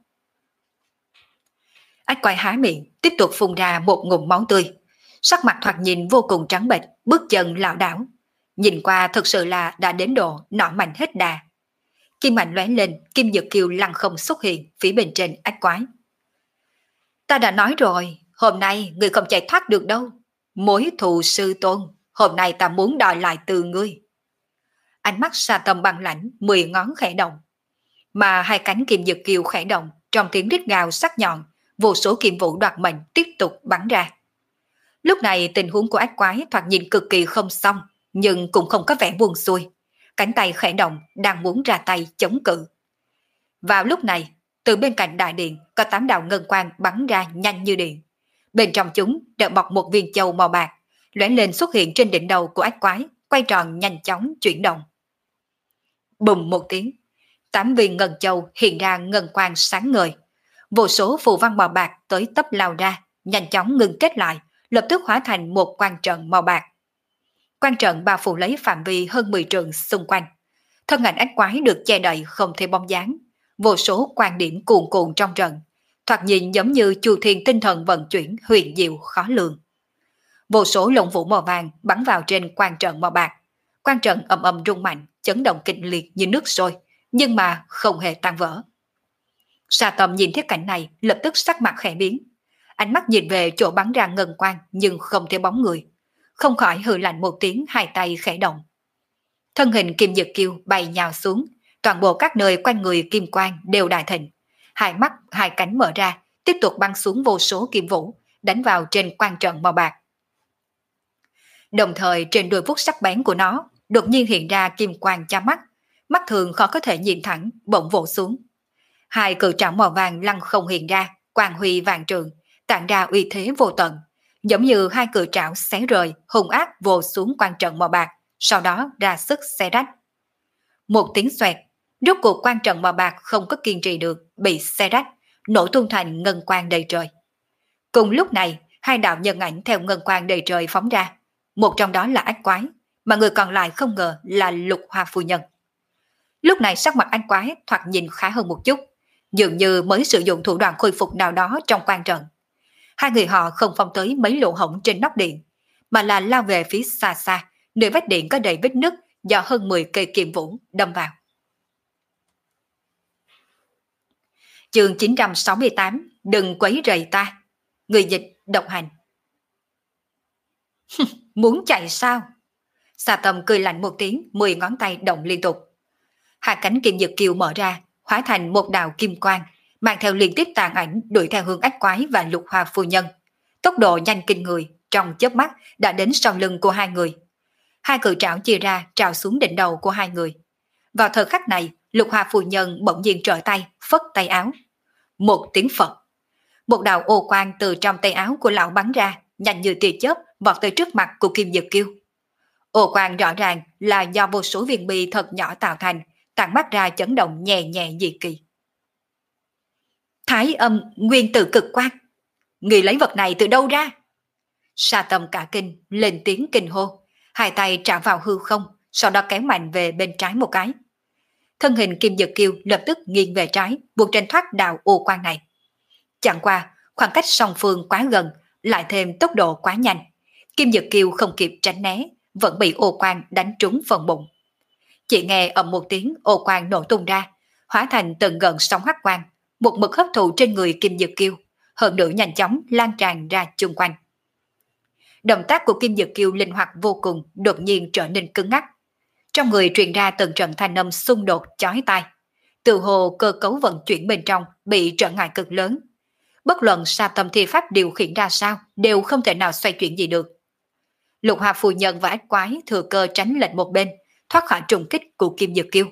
Ách quái há miệng, tiếp tục phun ra một ngụm máu tươi. Sắc mặt thoạt nhìn vô cùng trắng bệch, bước chân lảo đảo. Nhìn qua thực sự là đã đến độ nỏ mạnh hết đà. Kim mạnh lóe lên, kim dược kiều lăng không xuất hiện phía bên trên ách quái. Ta đã nói rồi, hôm nay người không chạy thoát được đâu. Mối thù sư tôn, hôm nay ta muốn đòi lại từ ngươi. Ánh mắt sa tâm băng lãnh, mười ngón khẽ động. Mà hai cánh kim dược kiều khẽ động, trong tiếng rít gào sắc nhọn, vô số kim vũ đoạt mệnh tiếp tục bắn ra. Lúc này tình huống của ách quái thoạt nhìn cực kỳ không xong, nhưng cũng không có vẻ buông xuôi. Cánh tay khẽ động, đang muốn ra tay chống cự. Vào lúc này, từ bên cạnh đại điện có tám đạo ngân quang bắn ra nhanh như điện. Bên trong chúng đều bọc một viên châu màu bạc, lóe lên xuất hiện trên đỉnh đầu của ách quái, quay tròn nhanh chóng chuyển động. Bùm một tiếng, tám viên ngân châu hiện ra ngân quang sáng ngời. Vô số phù văn màu bạc tới tấp lao ra, nhanh chóng ngừng kết lại, lập tức hóa thành một quang trận màu bạc. Quang trận bao phủ lấy phạm vi hơn mười trượng xung quanh. Thân ảnh ách quái được che đậy không thể bóng dáng. Vô số quan điểm cuồn cuộn trong trận, thoạt nhìn giống như chu thiên tinh thần vận chuyển huyền diệu khó lường. Vô số lông vũ màu vàng bắn vào trên quang trận màu bạc. Quang trận ầm ầm rung mạnh, chấn động kịch liệt như nước sôi, nhưng mà không hề tan vỡ. Sa Tâm nhìn thấy cảnh này, lập tức sắc mặt khẽ biến. ánh mắt nhìn về chỗ bắn ra ngân quang nhưng không thấy bóng người, không khỏi hừ lạnh một tiếng, hai tay khẽ động. Thân hình Kim Dực Kiêu bay nhào xuống, toàn bộ các nơi quanh người kim quang đều đại thịnh, hai mắt hai cánh mở ra, tiếp tục bắn xuống vô số kim vũ, đánh vào trên quan trận màu bạc. Đồng thời trên đôi vuốt sắc bén của nó đột nhiên hiện ra kim quang chói mắt, mắt thường khó có thể nhìn thẳng, bỗng vỗ xuống. Hai cự trảo màu vàng lăng không hiện ra, quang huy vàng trường, tản ra uy thế vô tận, giống như hai cự trảo xé rời, hung ác vồ xuống quan trận màu bạc, sau đó ra sức xé rách. Một tiếng xoẹt, rốt cuộc quan trận màu bạc không có kiên trì được, bị xé rách, nổ tung thành ngân quang đầy trời. Cùng lúc này, hai đạo nhân ảnh theo ngân quang đầy trời phóng ra, một trong đó là Ách Quái, mà người còn lại không ngờ là Lục Hoa phu nhân. Lúc này sắc mặt Ách Quái thoạt nhìn khá hơn một chút, dường như mới sử dụng thủ đoạn khôi phục nào đó trong quan trận. Hai người họ không phong tới mấy lỗ hổng trên nóc điện, mà là lao về phía xa xa, nơi vách điện có đầy vết nứt do hơn mười cây kiềm vũ đâm vào. Chương chín trăm sáu mươi tám, đừng quấy rầy ta. Người dịch độc hành. Muốn chạy sao? Xà Tâm cười lạnh một tiếng, mười ngón tay động liên tục. Hai cánh Kim Dực Kiêu mở ra, hóa thành một đạo kim quang, mang theo liên tiếp tàn ảnh đuổi theo hướng Ách Quái và Lục Hoa phu nhân. Tốc độ nhanh kinh người, trong chớp mắt đã đến sau lưng của hai người. Hai cự trảo chia ra trào xuống đỉnh đầu của hai người. Vào thời khắc này, Lục Hoa phu nhân bỗng nhiên trở tay, phất tay áo. Một tiếng Phật. Một đạo ô quang từ trong tay áo của lão bắn ra, nhanh như tia chớp vọt tới trước mặt của Kim Dực Kiêu. Ô quang rõ ràng là do vô số viên bi thật nhỏ tạo thành, tản mắt ra chấn động nhẹ nhẹ dị kỳ. Thái âm nguyên tử cực quang. Người lấy vật này từ đâu ra? Sa Tâm cả kinh, lên tiếng kinh hô, hai tay trả vào hư không, sau đó kéo mạnh về bên trái một cái. Thân hình Kim Dực Kiêu lập tức nghiêng về trái, buộc trên thoát đạo ô quang này. Chẳng qua, khoảng cách song phương quá gần, lại thêm tốc độ quá nhanh. Kim Dực Kiêu không kịp tránh né, vẫn bị ô quang đánh trúng phần bụng. Chỉ nghe ầm một tiếng, ô quang nổ tung ra, hóa thành từng gần sóng hắc quang, một mực hấp thụ trên người Kim Dực Kiêu, hơn nữa nhanh chóng lan tràn ra chung quanh. Động tác của Kim Dực Kiêu linh hoạt vô cùng, đột nhiên trở nên cứng ngắc. Trong người truyền ra từng trận thanh âm xung đột chói tai, từ hồ cơ cấu vận chuyển bên trong bị trở ngại cực lớn. Bất luận Sa Tâm thi pháp điều khiển ra sao, đều không thể nào xoay chuyển gì được. Lục Hoa phu nhân và Ách Quái thừa cơ tránh lệch một bên, thoát khỏi trùng kích của Kim Dực Kiêu.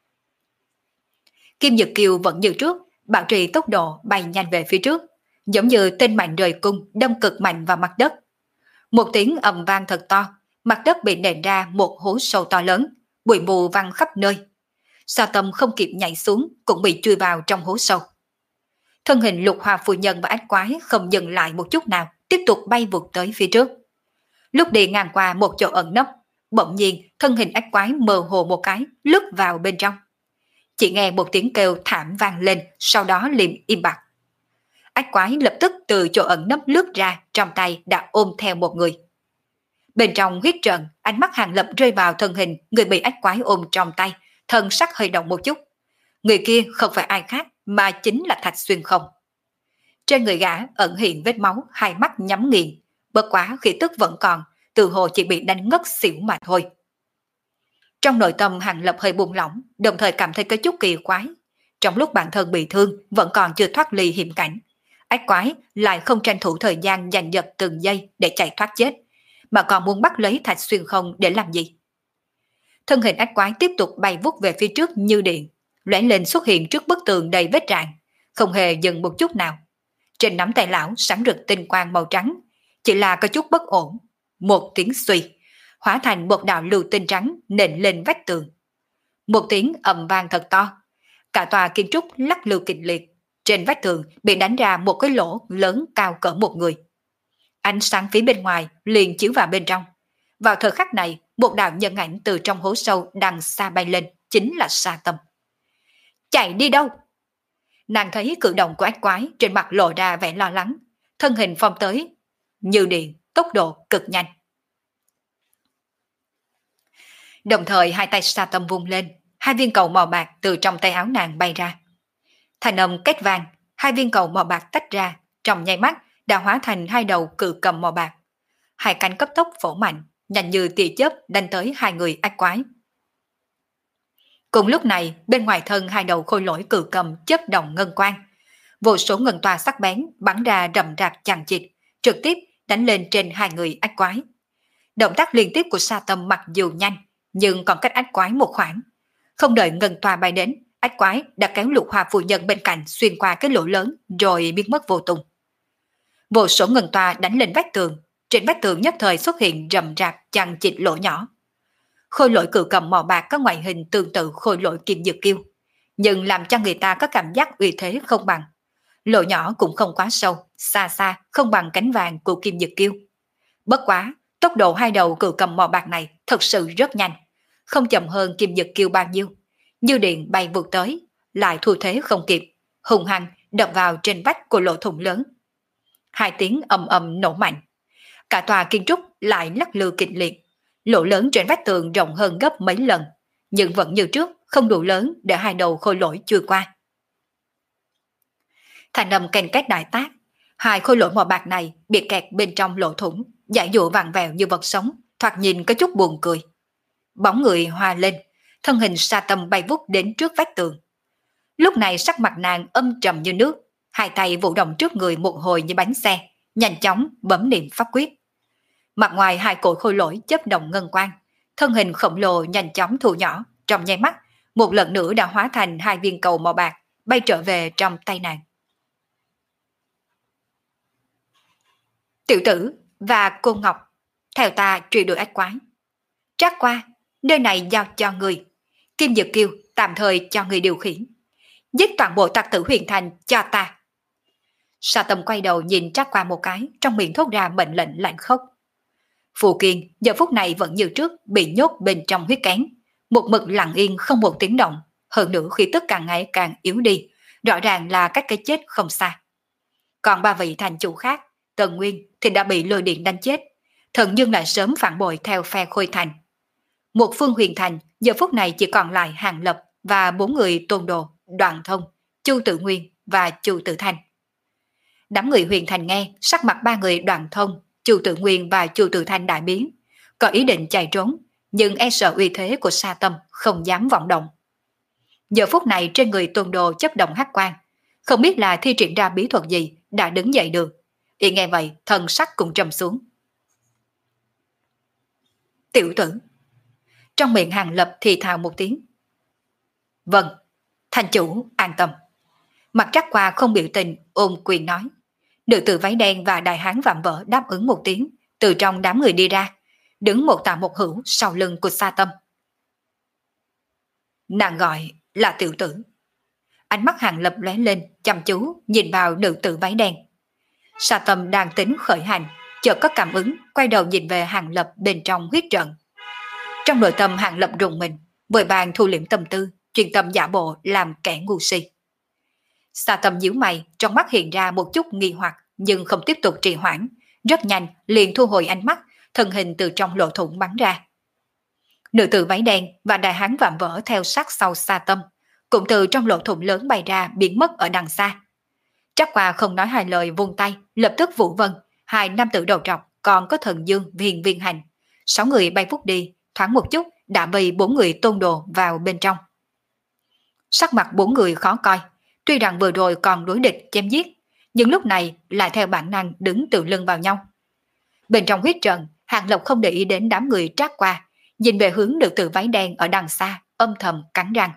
Kim Dực Kiêu vẫn như trước, bảo trì tốc độ bay nhanh về phía trước, giống như tên mạnh rời cung đâm cực mạnh vào mặt đất. Một tiếng ầm vang thật to, mặt đất bị nện ra một hố sâu to lớn, bụi mù văng khắp nơi. Sa Tâm không kịp nhảy xuống, cũng bị chui vào trong hố sâu. Thân hình Lục Hoa phu nhân và Ách Quái không dừng lại một chút nào, tiếp tục bay vụt tới phía trước. Lúc đi ngang qua một chỗ ẩn nấp, bỗng nhiên thân hình Ách Quái mơ hồ một cái, lướt vào bên trong. Chỉ nghe một tiếng kêu thảm vang lên, sau đó liền im bặt. Ách Quái lập tức từ chỗ ẩn nấp lướt ra, trong tay đã ôm theo một người. Bên trong huyết trận, ánh mắt Hàng Lập rơi vào thân hình người bị Ách Quái ôm trong tay, thân sắc hơi động một chút. Người kia không phải ai khác mà chính là Thạch Xuyên Không. Trên người gã ẩn hiện vết máu, hai mắt nhắm nghiền, bất quá khí tức vẫn còn, từ hồ chỉ bị đánh ngất xỉu mà thôi. Trong nội tâm Hàng Lập hơi buông lỏng, đồng thời cảm thấy có chút kỳ quái. Trong lúc bản thân bị thương, vẫn còn chưa thoát ly hiểm cảnh, Ách Quái lại không tranh thủ thời gian giành giật từng giây để chạy thoát chết, mà còn muốn bắt lấy Thạch Xuyên Không để làm gì? Thân hình Ách Quái tiếp tục bay vút về phía trước như điện, lóe lên xuất hiện trước bức tường đầy vết rạn, không hề dừng một chút nào. Trên nắm tay lão sáng rực tinh quang màu trắng, chỉ là có chút bất ổn. Một tiếng suy, hóa thành một đạo lưu tinh trắng nện lên vách tường. Một tiếng ầm vang thật to, cả tòa kiến trúc lắc lư kịch liệt. Trên vách tường bị đánh ra một cái lỗ lớn cao cỡ một người. Ánh sáng phía bên ngoài liền chiếu vào bên trong. Vào thời khắc này, một đạo nhân ảnh từ trong hố sâu đằng xa bay lên, chính là Sa Tâm. Chạy đi đâu? Nàng thấy cử động của Ách Quái, trên mặt lộ ra vẻ lo lắng, thân hình phong tới như điện, tốc độ cực nhanh. Đồng thời hai tay Sa Tâm vung lên, hai viên cầu màu bạc từ trong tay áo nàng bay ra. Thành âm két vang, hai viên cầu màu bạc tách ra, trong nháy mắt đã hóa thành hai đầu cự cầm màu bạc. Hai cánh cấp tốc phổ mạnh, nhanh như tia chớp đánh tới hai người ác quái. Cùng lúc này, bên ngoài thân hai đầu khôi lỗi cự cầm chớp động ngân quang. Vô số ngân toa sắc bén bắn ra rầm rạp chằng chịt, trực tiếp đánh lên trên hai người ác quái. Động tác liên tiếp của Sa Tâm mặc dù nhanh, nhưng còn cách ác quái một khoảng. Không đợi ngân toa bay đến, ác quái đã kéo Lục Hoa phu nhân bên cạnh xuyên qua cái lỗ lớn rồi biến mất vô tung. Vô số ngân toa đánh lên vách tường, trên vách tường nhất thời xuất hiện rầm rạp chằng chịt lỗ nhỏ. Khôi lỗi cự cầm màu bạc có ngoại hình tương tự khôi lỗi kim dược kiêu, nhưng làm cho người ta có cảm giác uy thế không bằng. Lỗ nhỏ cũng không quá sâu, xa xa không bằng cánh vàng của kim dược kiêu. Bất quá, tốc độ hai đầu cự cầm màu bạc này thật sự rất nhanh, không chậm hơn kim dược kiêu bao nhiêu. Như điện bay vụt tới, lại thu thế không kịp, hùng hăng đập vào trên vách của lỗ thủng lớn. Hai tiếng ầm ầm nổ mạnh, cả tòa kiến trúc lại lắc lư kịch liệt. Lỗ lớn trên vách tường rộng hơn gấp mấy lần, nhưng vẫn như trước không đủ lớn để hai đầu khôi lỗi chui qua. Thành âm ken két đại tác, hai khôi lỗi màu bạc này bị kẹt bên trong lỗ thủng, giải dụ vặn vẹo như vật sống, thoạt nhìn có chút buồn cười. Bóng người hòa lên, thân hình Sa Tâm bay vút đến trước vách tường. Lúc này sắc mặt nàng âm trầm như nước, hai tay vụ động trước người một hồi như bánh xe, nhanh chóng bấm niệm pháp quyết. Mặt ngoài hai cội khôi lỗi chớp động ngân quang, thân hình khổng lồ nhanh chóng thu nhỏ, trong nháy mắt, một lần nữa đã hóa thành hai viên cầu màu bạc, bay trở về trong tay nàng. Tiểu tử và cô Ngọc, theo ta truy đuổi ác quái. Trác qua, nơi này giao cho người. Kim Dực Kiêu tạm thời cho người điều khiển. Giết toàn bộ tặc tử Huyền Thành cho ta. Sa Tâm quay đầu nhìn Trác qua một cái, trong miệng thốt ra mệnh lệnh lạnh khốc. Phù Kiên giờ phút này vẫn như trước bị nhốt bên trong huyết kén, một mực lặng yên không một tiếng động, hơn nữa khi tức càng ngày càng yếu đi, rõ ràng là cách cái chết không xa. Còn ba vị thành chủ khác, Tần Nguyên thì đã bị lôi điện đánh chết, Thần Dương lại sớm phản bội theo phe Khôi Thành. Một phương Huyền Thành giờ phút này chỉ còn lại Hàng Lập và bốn người Tôn Đồ, Đoạn Thông, Chu Tự Nguyên và Chu Tự Thanh. Đám người Huyền Thành nghe sắc mặt ba người Đoạn Thông, Chu Tự Nguyên và Chu Tự Thanh đại biến, có ý định chạy trốn, nhưng e sợ uy thế của Sa Tâm không dám vọng động. Giờ phút này trên người Tôn Đồ chấp động hắc quang, không biết là thi triển ra bí thuật gì đã đứng dậy được. Y nghe vậy thần sắc cũng trầm xuống. Tiểu tử. Trong miệng Hàng Lập thì thào một tiếng. Vâng, thành chủ an tâm. Mặt Trác Qua không biểu tình ôm quyền nói. Nữ tử váy đen và đại hán vạm vỡ đáp ứng một tiếng, từ trong đám người đi ra, đứng một tà một hữu sau lưng của Sa Tâm. Nàng gọi là tiểu tử. Ánh mắt Hàng Lập lóe lên, chăm chú nhìn vào nữ tử váy đen. Sa Tâm đang tính khởi hành, chợt có cảm ứng, quay đầu nhìn về Hàng Lập bên trong huyết trận. Trong nội tâm Hàng Lập rùng mình, vội vàng thu liễm tâm tư, chuyên tâm giả bộ làm kẻ ngu si. Sa Tâm nhíu mày, trong mắt hiện ra một chút nghi hoặc, nhưng không tiếp tục trì hoãn, rất nhanh liền thu hồi ánh mắt, thân hình từ trong lỗ thủng bắn ra. Nữ tử váy đen và đại hán vạm vỡ theo sát sau Sa Tâm, cũng từ trong lỗ thủng lớn bay ra biến mất ở đằng xa. Trác Qua không nói hai lời vung tay, lập tức vũ vân, hai nam tử đầu trọc, còn có Thần Dương, Viên Viên Hành. Sáu người bay vút đi, thoáng một chút đã vây bốn người Tôn Đồ vào bên trong. Sắc mặt bốn người khó coi, tuy rằng vừa rồi còn đối địch chém giết, nhưng lúc này lại theo bản năng đứng tựa lưng vào nhau. Bên trong huyết trận, Hàng Lập không để ý đến đám người Trác Qua, nhìn về hướng nữ tử váy đen ở đằng xa, âm thầm cắn răng.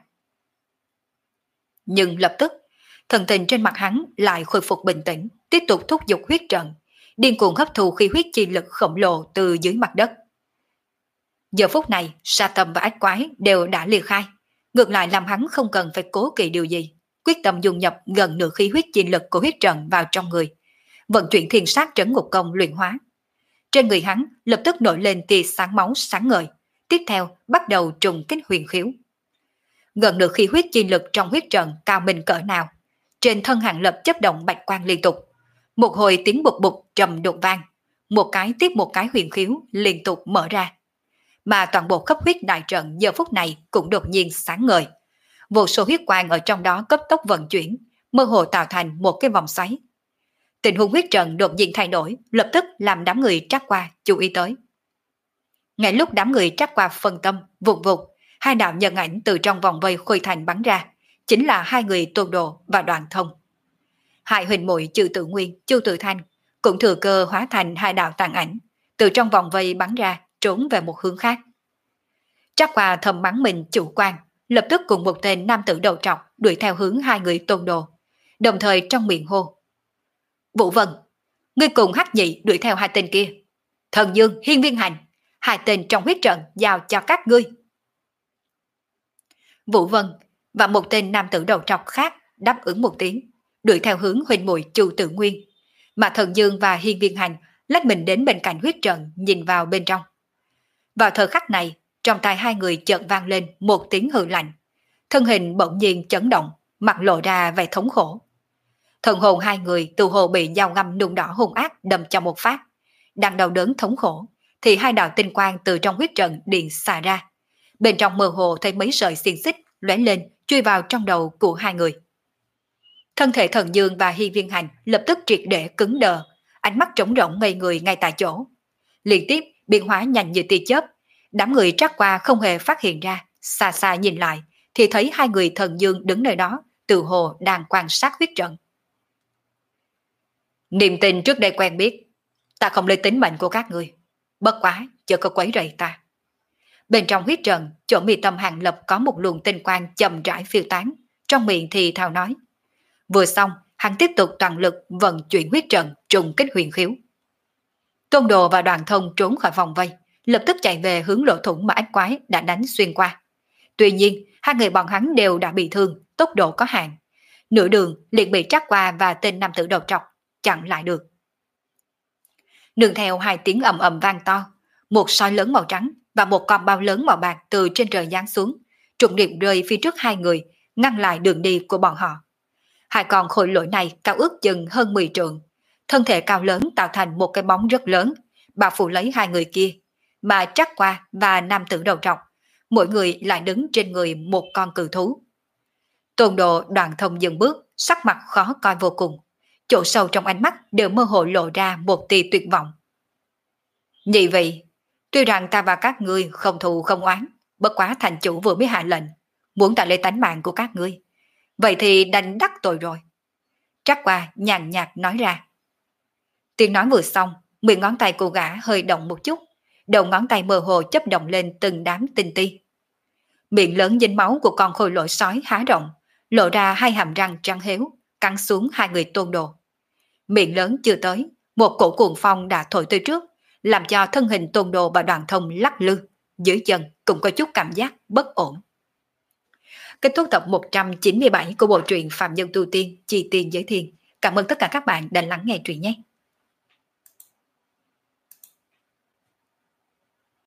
Nhưng lập tức, thần tình trên mặt hắn lại khôi phục bình tĩnh, tiếp tục thúc giục huyết trận, điên cuồng hấp thụ khí huyết chi lực khổng lồ từ dưới mặt đất. Giờ phút này, Sa Tâm và ách quái đều đã liệt khai, ngược lại làm hắn không cần phải cố kỵ điều gì, quyết tâm dung nhập gần nửa khí huyết chi lực của huyết trận vào trong người, vận chuyển thiên sát trấn ngục công luyện hóa. Trên người hắn lập tức nổi lên tia sáng máu sáng ngời, tiếp theo bắt đầu trùng kích huyền khiếu. Gần nửa khí huyết chi lực trong huyết trận cao minh cỡ nào, trên thân Hàng Lập chấp động bạch quang liên tục, một hồi tiếng bụt bụt trầm đột vang, một cái tiếp một cái huyền khiếu liên tục mở ra, mà toàn bộ khắp huyết đại trận giờ phút này cũng đột nhiên sáng ngời, vô số huyết quang ở trong đó cấp tốc vận chuyển, mơ hồ tạo thành một cái vòng xoáy. Tình huống huyết trận đột nhiên thay đổi, lập tức làm đám người Trác Qua chú ý tới. Ngay lúc đám người Trác Qua phân tâm, vụt vụt, hai đạo nhân ảnh từ trong vòng vây Khôi Thành bắn ra, chính là hai người Tôn Đồ và Đoàn Thông. Hai huynh muội Chư Tử Nguyên, Chu Tử Thanh cũng thừa cơ hóa thành hai đạo tàn ảnh, từ trong vòng vây bắn ra, trốn về một hướng khác. Trác Qua thầm mắng mình chủ quan, lập tức cùng một tên nam tử đầu trọc đuổi theo hướng hai người Tôn Đồ, đồng thời trong miệng hô: Vũ Vân, ngươi cùng Hắc Nhị đuổi theo hai tên kia. Thần Dương, Hiên Viên Hành, hai tên trong huyết trận giao cho các ngươi. Vũ Vân và một tên nam tử đầu trọc khác đáp ứng một tiếng, đuổi theo hướng huynh muội Chu Tử Nguyên, mà Thần Dương và Hiên Viên Hành lách mình đến bên cạnh huyết trận nhìn vào bên trong. Vào thời khắc này, trong tai hai người chợt vang lên một tiếng hừ lạnh, thân hình bỗng nhiên chấn động, mặt lộ ra vẻ thống khổ. Thần hồn hai người từ hồ bị dao ngâm nung đỏ hung ác đâm cho một phát, đang đau đớn thống khổ, thì hai đạo tinh quang từ trong huyết trận điện xả ra. Bên trong mơ hồ thấy mấy sợi xiềng xích lóe lên chui vào trong đầu của hai người. Thân thể Thần Dương và Hiên Viên Hành lập tức triệt để cứng đờ, ánh mắt trống rỗng ngây người ngay tại chỗ. Liên tiếp biến hóa nhanh như tia chớp, đám người Trác Qua không hề phát hiện ra, xa xa nhìn lại thì thấy hai người Thần Dương đứng nơi đó, tự hồ đang quan sát huyết trận. Niềm tin trước đây quen biết, ta không lấy tính mệnh của các người, bất quá chớ có quấy rầy ta. Bên trong huyết trận, chỗ mi tâm Hàng Lập có một luồng tinh quang chậm rãi phiêu tán, trong miệng thì thào nói. Vừa xong, hắn tiếp tục toàn lực vận chuyển huyết trận trùng kích huyền khiếu. Tôn Đồ và Đoàn Thông trốn khỏi vòng vây, lập tức chạy về hướng lỗ thủng mà ách quái đã đánh xuyên qua. Tuy nhiên, hai người bọn hắn đều đã bị thương, tốc độ có hạn. Nửa đường liền bị Trác Qua và tên nam tử đầu trọc chặn lại được. Nương theo hai tiếng ầm ầm vang to, một sói lớn màu trắng và một con bao lớn màu bạc từ trên trời giáng xuống, trùng điệp rơi phía trước hai người, ngăn lại đường đi của bọn họ. Hai con khôi lỗi này cao ước chừng hơn mười trượng, thân thể cao lớn tạo thành một cái bóng rất lớn, bao phủ lấy hai người kia, mà Trác Qua và nam tử đầu trọc, mỗi người lại đứng trên người một con cự thú. Tôn Đồ, Đoàn Thông dừng bước, sắc mặt khó coi vô cùng, chỗ sâu trong ánh mắt đều mơ hồ lộ ra một tia tuyệt vọng. Nhị vị, tuy rằng ta và các ngươi không thù không oán, bất quá thành chủ vừa mới hạ lệnh, muốn ta lấy tánh mạng của các ngươi, vậy thì đành đắc tội rồi. Trác Qua nhàn nhạt nói ra. Tiếng nói vừa xong, mười ngón tay cô gã hơi động một chút, đầu ngón tay mơ hồ chấp động lên từng đám tinh ti. Miệng lớn dính máu của con khôi lỗi sói há rộng, lộ ra hai hàm răng trắng héo, cắn xuống hai người Tôn Đồ. Miệng lớn chưa tới, một cổ cuồng phong đã thổi tới trước, làm cho thân hình Tôn Đồ và Đoàn Thông lắc lư, dưới chân cũng có chút cảm giác bất ổn. Kết thúc tập một trăm chín mươi bảy của bộ truyện Phạm Nhân Tu Tiên, Chi Tiên Giới Thiên. Cảm ơn tất cả các bạn đã lắng nghe truyện nhé.